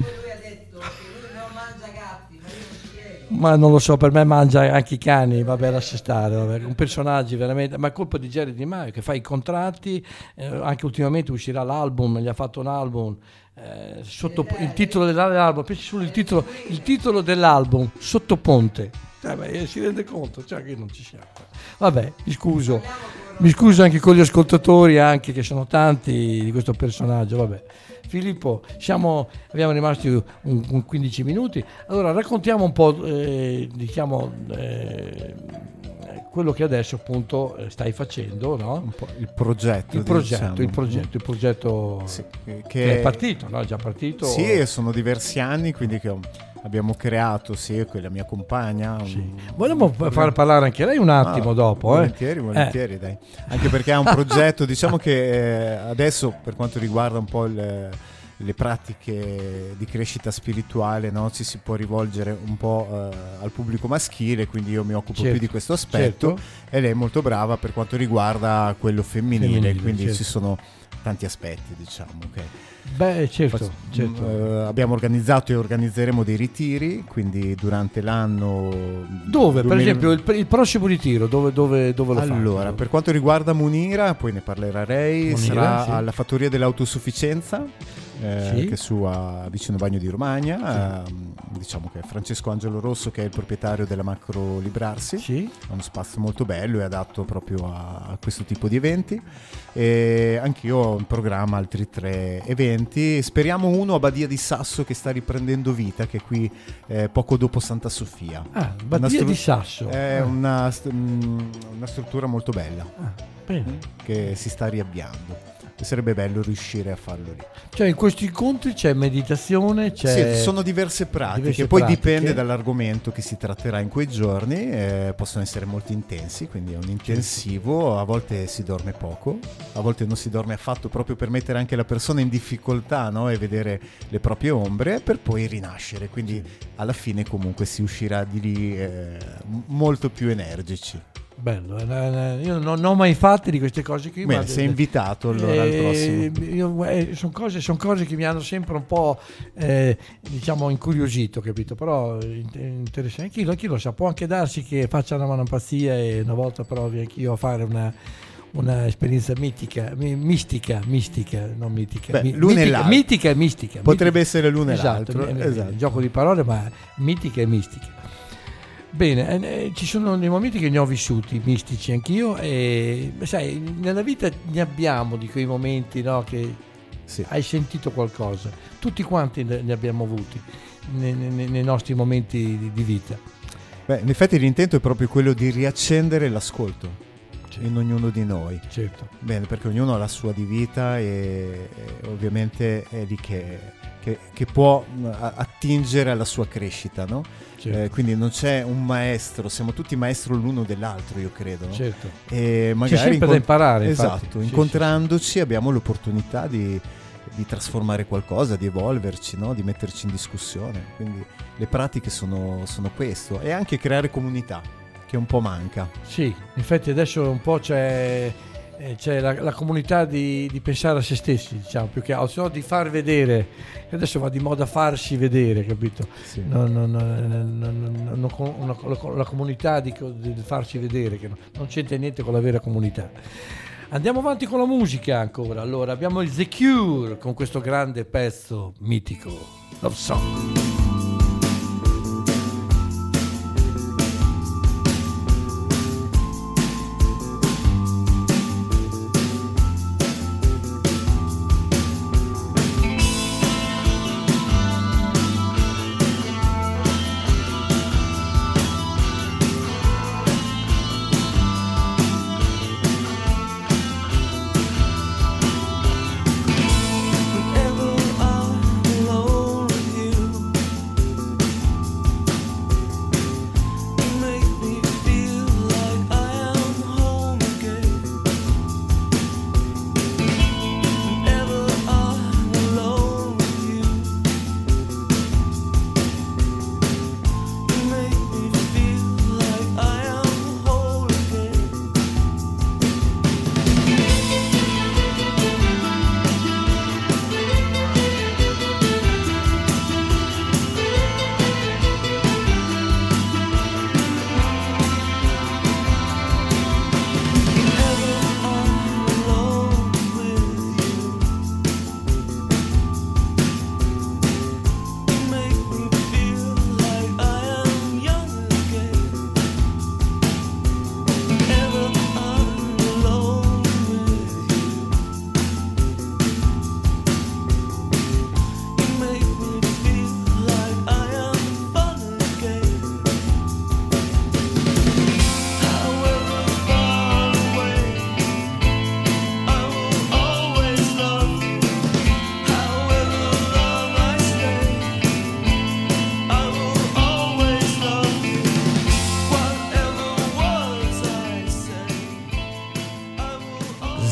Ma non lo so, per me mangia anche i cani, vabbè, lascia stare, vabbè, un personaggio veramente, ma è colpa di Gerry Di Maio che fa i contratti, eh, anche ultimamente uscirà l'album, gli ha fatto un album, eh, sotto, il titolo dell'album, pensi solo il titolo, il titolo dell'album, Sottoponte, eh, beh, si rende conto, cioè che non ci siamo. Vabbè, mi scuso, mi scuso anche con gli ascoltatori, anche che sono tanti di questo personaggio, vabbè. Filippo, siamo, abbiamo rimasti un, un quindici minuti, allora raccontiamo un po' eh, diciamo eh, quello che adesso appunto stai facendo, no? Un po' il progetto, il progetto, diciamo. il progetto, il progetto sì, che, che è partito, no? È già partito. Sì, sono diversi anni, quindi che ho, abbiamo creato, sì, con la mia compagna. Un, sì. Vogliamo un... far parlare anche lei un attimo ah, dopo, volentieri, eh? volentieri, dai. Anche perché è un progetto, diciamo che eh, adesso per quanto riguarda un po' il le pratiche di crescita spirituale, no? Ci si può rivolgere un po' eh, al pubblico maschile, quindi io mi occupo certo, più di questo aspetto, certo. E lei è molto brava per quanto riguarda quello femminile, femminile quindi certo. Ci sono tanti aspetti, diciamo. Okay. Beh, certo, certo. Uh, abbiamo organizzato e organizzeremo dei ritiri, quindi durante l'anno. Dove? duemila... Per esempio, il, il prossimo ritiro, dove, dove, dove lo fate? Allora, per quanto riguarda Munira, poi ne parlerà lei, Munira, sarà sì. alla Fattoria dell'Autosufficienza. Eh, sì. Che è su a vicino Bagno di Romagna, sì. eh, diciamo che è Francesco Angelo Rosso che è il proprietario della Macro Librarsi, sì. È uno spazio molto bello e adatto proprio a, a questo tipo di eventi, e anch'io ho in programma altri tre eventi, speriamo uno a Badia di Sasso che sta riprendendo vita, che è qui eh, poco dopo Santa Sofia. Ah, Badia stru- di Sasso è ah. una, una struttura molto bella, ah, bene. Che si sta riavviando. Sarebbe bello riuscire a farlo lì. Cioè in questi incontri c'è meditazione, c'è... Sì, sono diverse pratiche, diverse poi pratiche. Dipende dall'argomento che si tratterà in quei giorni, eh, possono essere molto intensi, quindi è un intensivo, a volte si dorme poco, a volte non si dorme affatto, proprio per mettere anche la persona in difficoltà, no? E vedere le proprie ombre per poi rinascere, quindi alla fine comunque si uscirà di lì eh, molto più energici. Bello, io non ho mai fatto di queste cose qui. Bene, ma sei invitato allora eh, al prossimo. Io, eh, sono cose, son cose che mi hanno sempre un po' eh, diciamo incuriosito, capito? Però interessante. Chi lo, chi lo sa, può anche darsi che faccia una manopazia e una volta provi anch'io a fare una una esperienza mitica, mistica, mistica, non mitica, Beh, mi, l'una mitica, e l'altro. mitica e mistica. Potrebbe mitica. essere l'una esatto, e l'altro. È, esatto. È, gioco di parole, ma mitica e mistica. Bene, eh, ci sono dei momenti che ne ho vissuti mistici anch'io e sai, nella vita ne abbiamo di quei momenti, no, che sì. Hai sentito qualcosa, tutti quanti ne abbiamo avuti nei, nei, nei nostri momenti di, di vita. Beh, in effetti l'intento è proprio quello di riaccendere l'ascolto, certo. In ognuno di noi, certo. Bene, perché ognuno ha la sua di vita e, e ovviamente è lì che, che, che può attingere alla sua crescita, no? Certo. Eh, quindi non c'è un maestro, siamo tutti maestro l'uno dell'altro, io credo, no? Certo. E magari c'è sempre incont- da imparare, esatto, infatti. incontrandoci sì, sì. abbiamo l'opportunità di, di trasformare qualcosa, di evolverci, no? Di metterci in discussione, quindi le pratiche sono, sono questo, e anche creare comunità che un po' manca. Sì, infatti adesso un po' c'è c'è la, la comunità di, di pensare a se stessi, diciamo, più che altro, di far vedere, adesso va di moda farsi vedere, capito? Sì. Non, non, non, non, non, una, la, la comunità di, di farsi vedere, che non c'entra niente con la vera comunità. Andiamo avanti con la musica ancora. Allora abbiamo il The Cure con questo grande pezzo mitico, Love Song.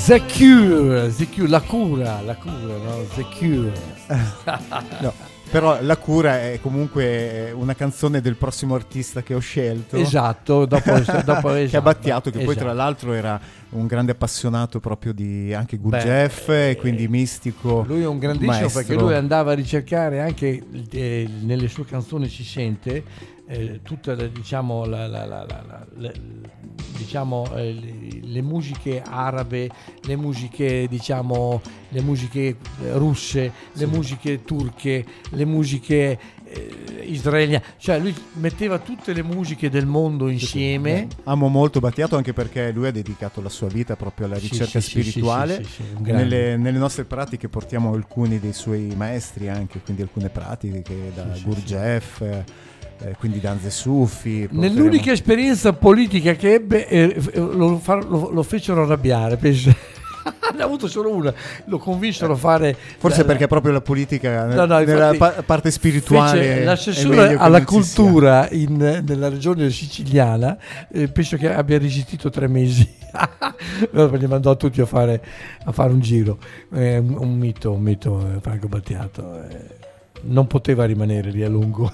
The Cure, The Cure, la cura, la cura, no? The Cure. No, però La cura è comunque una canzone del prossimo artista che ho scelto. Esatto, dopo, dopo che esatto, ha Battiato, che esatto. poi tra l'altro era un grande appassionato proprio di anche Gurdjieff, e quindi mistico. Lui è un grandissimo maestro. perché lui andava a ricercare anche eh, nelle sue canzoni si sente eh, tutta la, diciamo la, la, la, la, la, la, diciamo eh, le, le musiche arabe, le musiche diciamo le musiche russe, le Sì. musiche turche, le musiche eh, israeliane, cioè lui metteva tutte le musiche del mondo insieme. Amo molto Battiato anche perché lui ha dedicato la sua vita proprio alla Sì, ricerca sì, sì, spirituale. sì, sì, sì, un grande. nelle, nelle nostre pratiche portiamo alcuni dei suoi maestri anche, quindi alcune pratiche da Sì, sì, Gurdjieff, eh, quindi danze sufi. porteremo- Nell'unica esperienza politica che ebbe eh, lo, far- lo- lo fecero arrabbiare, penso. Ne ha avuto solo una, lo convinsero a fare Forse la- la- perché proprio la politica No, no, nella infatti, pa- parte spirituale fece è l'assessore meglio che alla non ci sia. cultura in- nella regione siciliana, eh, penso che abbia resistito tre mesi. Allora li mandò tutti a fare, a fare un giro. Eh, un, un mito, un mito eh, Franco Battiato, eh, non poteva rimanere lì a lungo.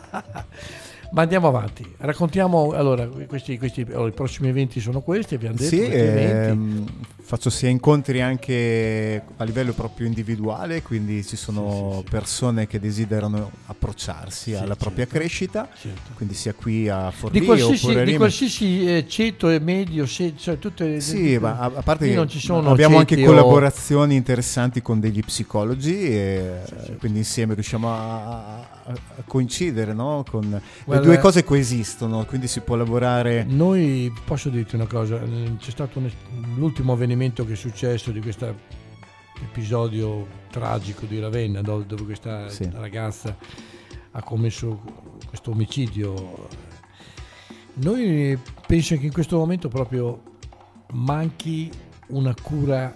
Ma andiamo avanti, raccontiamo allora questi, questi allora, i prossimi eventi sono questi, abbiamo detto. Sì, questi eventi. ehm, faccio sia incontri anche a livello proprio individuale, quindi ci sono Sì, sì, sì. persone che desiderano approcciarsi Sì, alla certo. propria crescita, Certo. quindi sia qui a Forlì Di qualsiasi, oppure a di Rimini. qualsiasi eh, ceto e medio, se- cioè tutte Sì, ma a, a parte qui che non ci sono abbiamo anche ceti o- collaborazioni interessanti con degli psicologi e quindi insieme riusciamo a, a- a coincidere, no? Con le Guarda, due cose coesistono, quindi si può lavorare. Noi, posso dirti una cosa, eh, c'è stato un es- l'ultimo avvenimento che è successo di questo episodio tragico di Ravenna, dove, dove questa Sì. ragazza ha commesso questo omicidio. Noi penso che in questo momento proprio manchi una cura,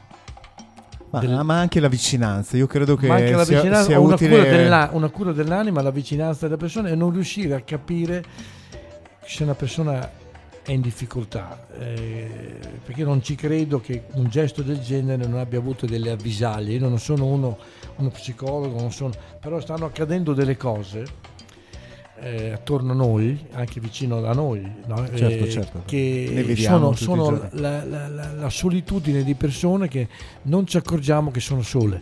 Ma, del- ma anche la vicinanza, io credo che manca la sia, vicinanza, sia una, utile. cura della- una cura dell'anima, la vicinanza della persona e non riuscire a capire se una persona è in difficoltà, eh, perché non ci credo che un gesto del genere non abbia avuto delle avvisaglie. Io non sono uno, uno psicologo, non sono, però stanno accadendo delle cose eh, attorno a noi, anche vicino a noi, no? Certo, Eh, certo. Ne che vediamo sono, tutti i sono giorni. la, la- la- la solitudine di persone che non ci accorgiamo che sono sole.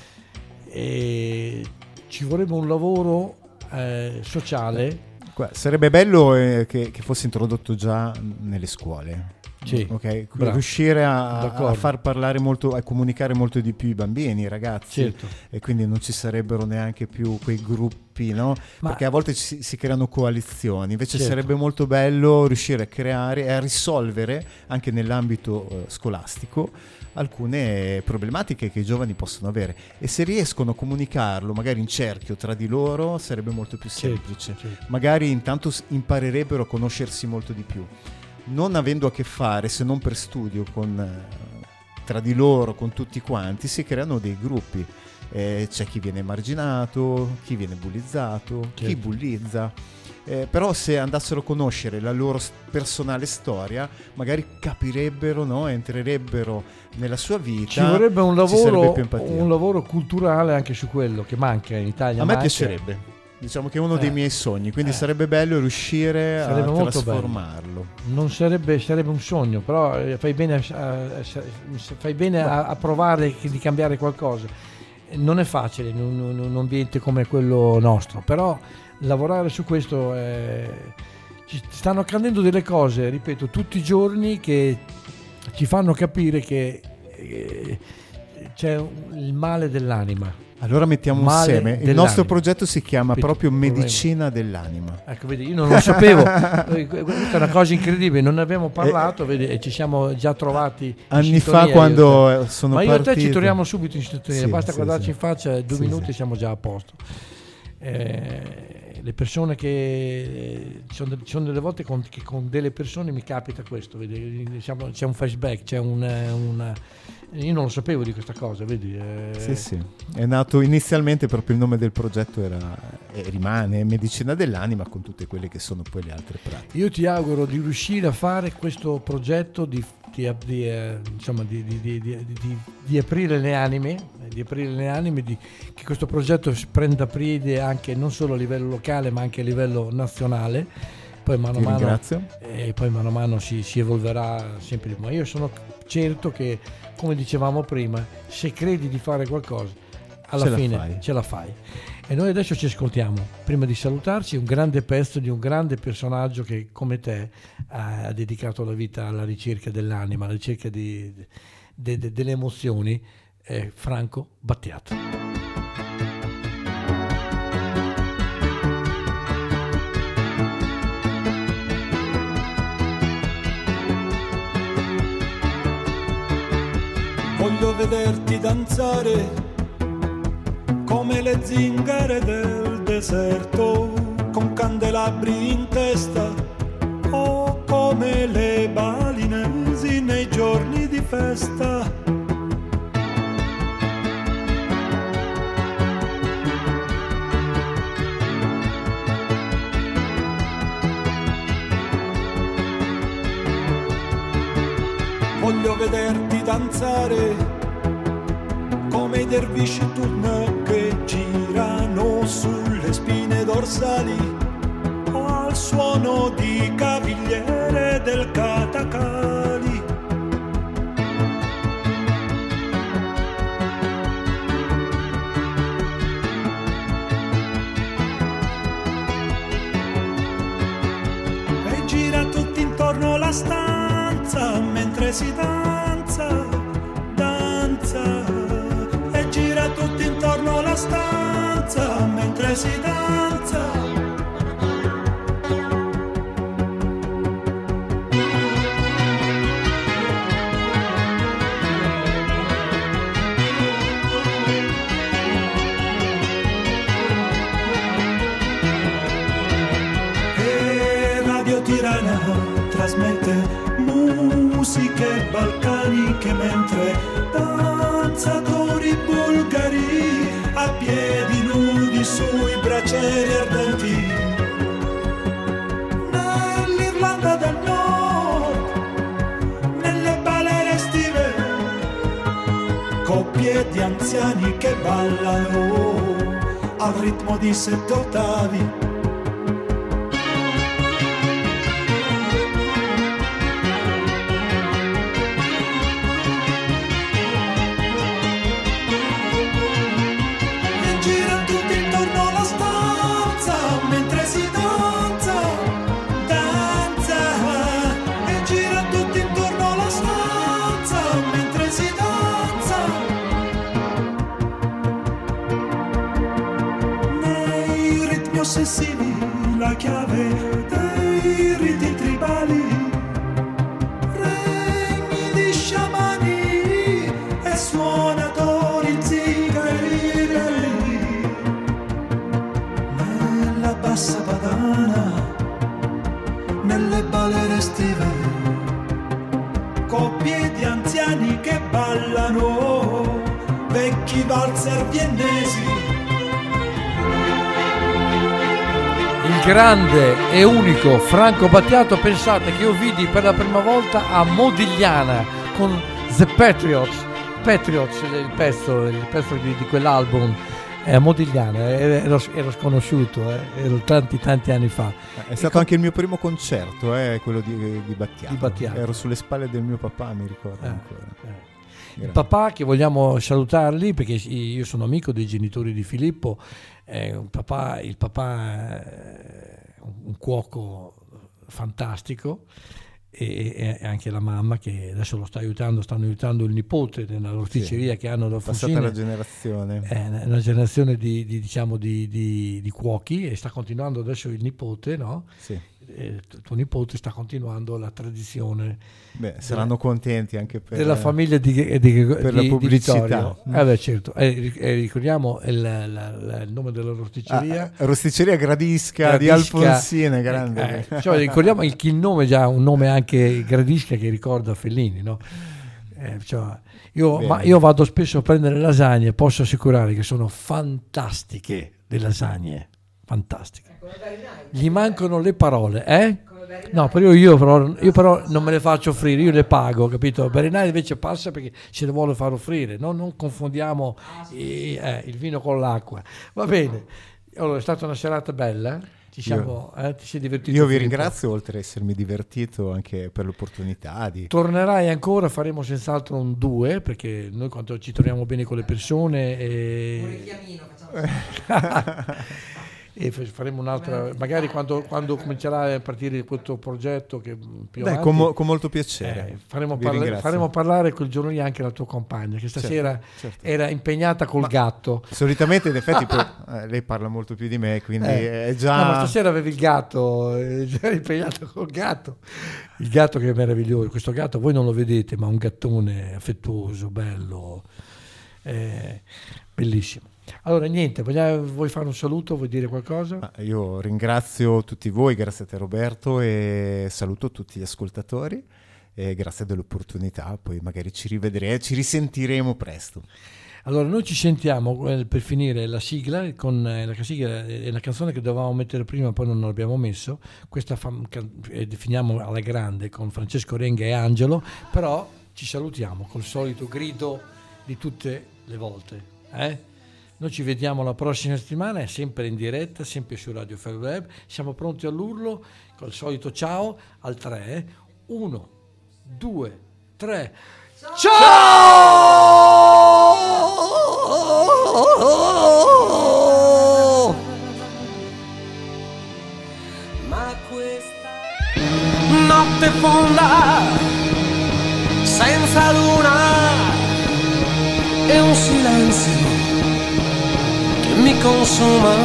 E ci vorrebbe un lavoro eh, sociale. Qua- Sarebbe bello eh, che, che fosse introdotto già nelle scuole. Sì, Ok, quindi bravo. riuscire a, D'accordo. a far parlare molto, a comunicare molto di più i bambini, i ragazzi, Certo. e quindi non ci sarebbero neanche più quei gruppi, no? Ma- Perché a volte si, si creano coalizioni, invece Certo. sarebbe molto bello riuscire a creare e a risolvere anche nell'ambito eh, scolastico alcune problematiche che i giovani possono avere, e se riescono a comunicarlo magari in cerchio tra di loro sarebbe molto più Certo, semplice. certo. Magari intanto s- imparerebbero a conoscersi molto di più, non avendo a che fare se non per studio con eh, tra di loro, con tutti quanti, si creano dei gruppi. Eh, c'è chi viene emarginato, chi viene bullizzato, chi Certo. bullizza. Eh, però se andassero a conoscere la loro s- personale storia, magari capirebbero, no? Entrerebbero nella sua vita. Ci vorrebbe un ci sarebbe lavoro, più empatia. un lavoro culturale anche su quello che manca in Italia. A me manca. piacerebbe. Diciamo che è uno Eh. dei miei sogni, quindi Eh. sarebbe bello riuscire Sarebbe a molto trasformarlo. Non sarebbe, sarebbe un sogno, però eh, fai bene, a, a- a- fai bene a, a provare che- di cambiare qualcosa. Non è facile in un, in un ambiente come quello nostro, però lavorare su questo è... ci stanno accadendo delle cose, ripeto, tutti i giorni che ci fanno capire che eh, c'è un- il male dell'anima. Allora mettiamo Male insieme. Il dell'anima. nostro progetto si chiama Capito? proprio Medicina dell'anima. Ecco, vedi, io non lo sapevo. Eh, Questa è una cosa incredibile, non ne abbiamo parlato, vedi, e ci siamo già trovati in Anni fa, sintonia, quando io e te. sono Ma io e te ci partiti- troviamo subito in sintonia, Sì, basta sì, guardarci sì. in faccia, due Sì, minuti sì. e siamo già a posto. Eh, le persone che eh, ci sono, ci sono delle volte con, che con delle persone mi capita questo, vedi, diciamo, c'è un flashback, c'è un, una, io non lo sapevo di questa cosa, vedi. eh, Sì, sì. È nato inizialmente, proprio il nome del progetto era e rimane Medicina dell'anima, con tutte quelle che sono poi le altre pratiche. Io ti auguro di riuscire a fare questo progetto, di di, di, eh, insomma, di, di, di, di, di, di aprire le anime, di aprire le anime, di, che questo progetto prenda piede anche non solo a livello locale ma anche a livello nazionale. Poi mano a mano, e poi mano a mano si, si evolverà sempre di più. Ma io sono certo che, come dicevamo prima, se credi di fare qualcosa, alla ce fine la fai. ce la fai. E noi adesso ci ascoltiamo, prima di salutarci, un grande pezzo di un grande personaggio che, come te, ha dedicato la vita alla ricerca dell'anima, alla ricerca di, de, de, delle emozioni, eh, Franco Battiato. Voglio vederti danzare come le zingare del deserto, con candelabri in testa o come le balinesi nei giorni di festa. Voglio vederti danzare come i dervisci turno che girano sulle spine dorsali o al suono di cavigliere del Katakali. E gira tutti intorno la stanza mentre si danza, danza, e gira tutti intorno la stanza mentre si danza. E Radio Tirana trasmette musiche balcaniche mentre danzatori bulgari a piedi nudi sui bracieri ardenti. Nell'Irlanda del Nord, nelle balere estive, coppie di anziani che ballano al ritmo di sette ottavi. Ossessivi, la chiave dei riti tribali, regni di sciamani e suonatori zingari. Nella bassa padana, nelle balere estive, coppie di anziani che ballano, vecchi valzer viennesi. Il grande e unico Franco Battiato, pensate che io vidi per la prima volta a Modigliana con The Patriots, Patriots il pezzo, il pezzo di, di quell'album, a Modigliana, ero, ero sconosciuto, eh, ero tanti tanti anni fa. È stato con... anche il mio primo concerto, eh, quello di, di, Battiato. di Battiato. Ero sulle spalle del mio papà, mi ricordo eh, ancora. Eh. Il papà, che vogliamo salutarli perché io sono amico dei genitori di Filippo, è un papà, il papà è un cuoco fantastico, e, e anche la mamma che adesso lo sta aiutando, stanno aiutando il nipote nella rosticceria sì, che hanno da Fucine. Passata la generazione. È una generazione di, di, diciamo, di, di, di cuochi, e sta continuando adesso il nipote, no? Sì. E tuo nipote sta continuando la tradizione. Beh, saranno contenti anche per della famiglia di, di, per di, la pubblicità. Di eh beh, certo. Eh, eh, ricordiamo il, la, la, il nome della rosticceria. Ah, rosticceria Gradisca, Gradisca di Alfonsine, grande. Eh, cioè, ricordiamo il, il nome già, un nome anche Gradisca che ricorda Fellini, no? Eh, cioè, io, ma io vado spesso a prendere lasagne, posso assicurare che sono fantastiche le lasagne, fantastiche. Gli mancano le parole, eh? Come No, però io, però io però non me le faccio offrire, io le pago, capito? Berinai invece passa perché se le vuole far offrire, no? Non confondiamo i- eh, il vino con l'acqua. Va bene, allora è stata una serata bella, ci siamo, eh, ti sei divertito? Io vi Filippo? ringrazio, oltre ad essermi divertito, anche per l'opportunità di... Tornerai ancora, faremo senz'altro un due, perché noi quando ci troviamo bene con le persone e... e f- faremo un'altra, magari quando, quando comincerà a partire questo progetto che più Dai, avanti, con, mo- con molto piacere. eh, faremo, Vi parla- ringrazio. faremo parlare quel giorno lì anche la tua compagna che stasera Certo, certo. era impegnata col Ma gatto. Solitamente in effetti poi, eh, lei parla molto più di me, quindi Eh, è già... no, ma stasera avevi il gatto, eh, eri impegnato col gatto, il gatto che è meraviglioso. Questo gatto voi non lo vedete, ma è un gattone affettuoso, bello, eh, bellissimo. Allora niente, vogliamo- vuoi fare un saluto, vuoi dire qualcosa? Ma io ringrazio tutti voi, grazie a te Roberto, e saluto tutti gli ascoltatori e grazie dell'opportunità, poi magari ci rivedremo, ci risentiremo presto. Allora noi ci sentiamo eh, per finire la sigla con eh, la sigla è la canzone che dovevamo mettere prima, poi non l'abbiamo messo. Questa fam- can- eh, definiamo alla grande con Francesco Renga e Angelo, però ci salutiamo col solito grido di tutte le volte, eh? Noi ci vediamo la prossima settimana, è sempre in diretta, sempre su Radio Fly Web. Siamo pronti all'urlo col solito ciao al tre. uno, due, tre. Ciao! Ma questa notte fonda, senza luna, è un silenzio che mi consuma.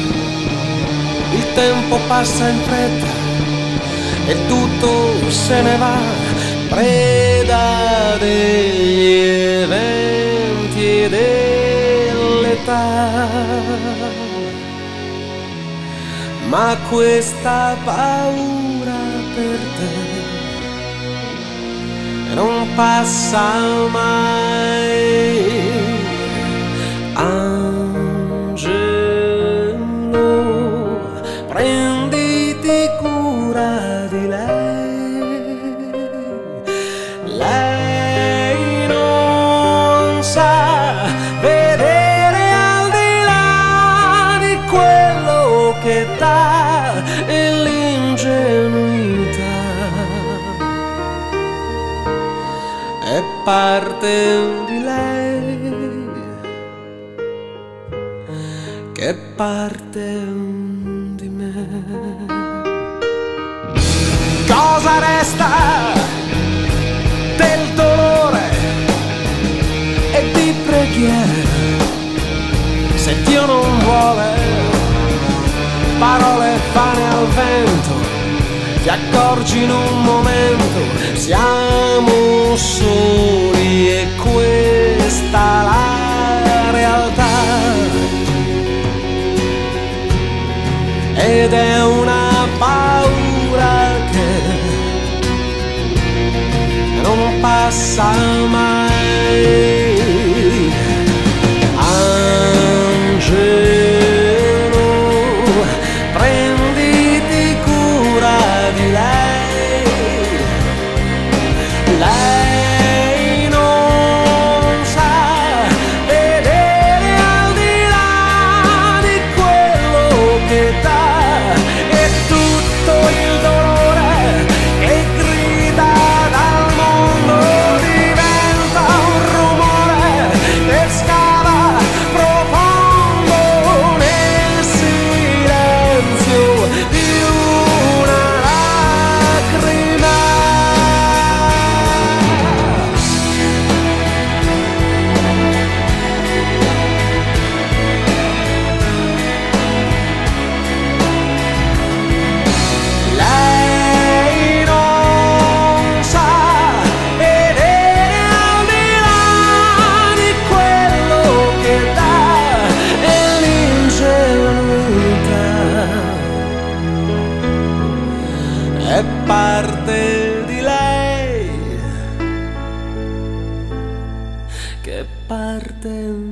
Il tempo passa in fretta e tutto se ne va, preda degli eventi e dell'età. Ma questa paura per te non passa mai. Angelo, prenditi cura di lei. Lei non sa vedere al di là di quello che dà e l'ingenuità è parte di lei, che è parte di me. Cosa resta del dolore e di preghiera se Dio non vuole? Parole vane al vento, ti accorgi in un momento, siamo soli e questa la realtà. Ed è una paura che non passa mai. Angelo, prenditi cura di lei. Lei non sa vedere al di là di quello che dà, e tutto il dolore che grida dal mondo diventa un rumore che scava profondo nel silenzio di una lacrima. Lei non sa vedere al di là di quello che dà e l'ingenuità è parte di lei, che è parte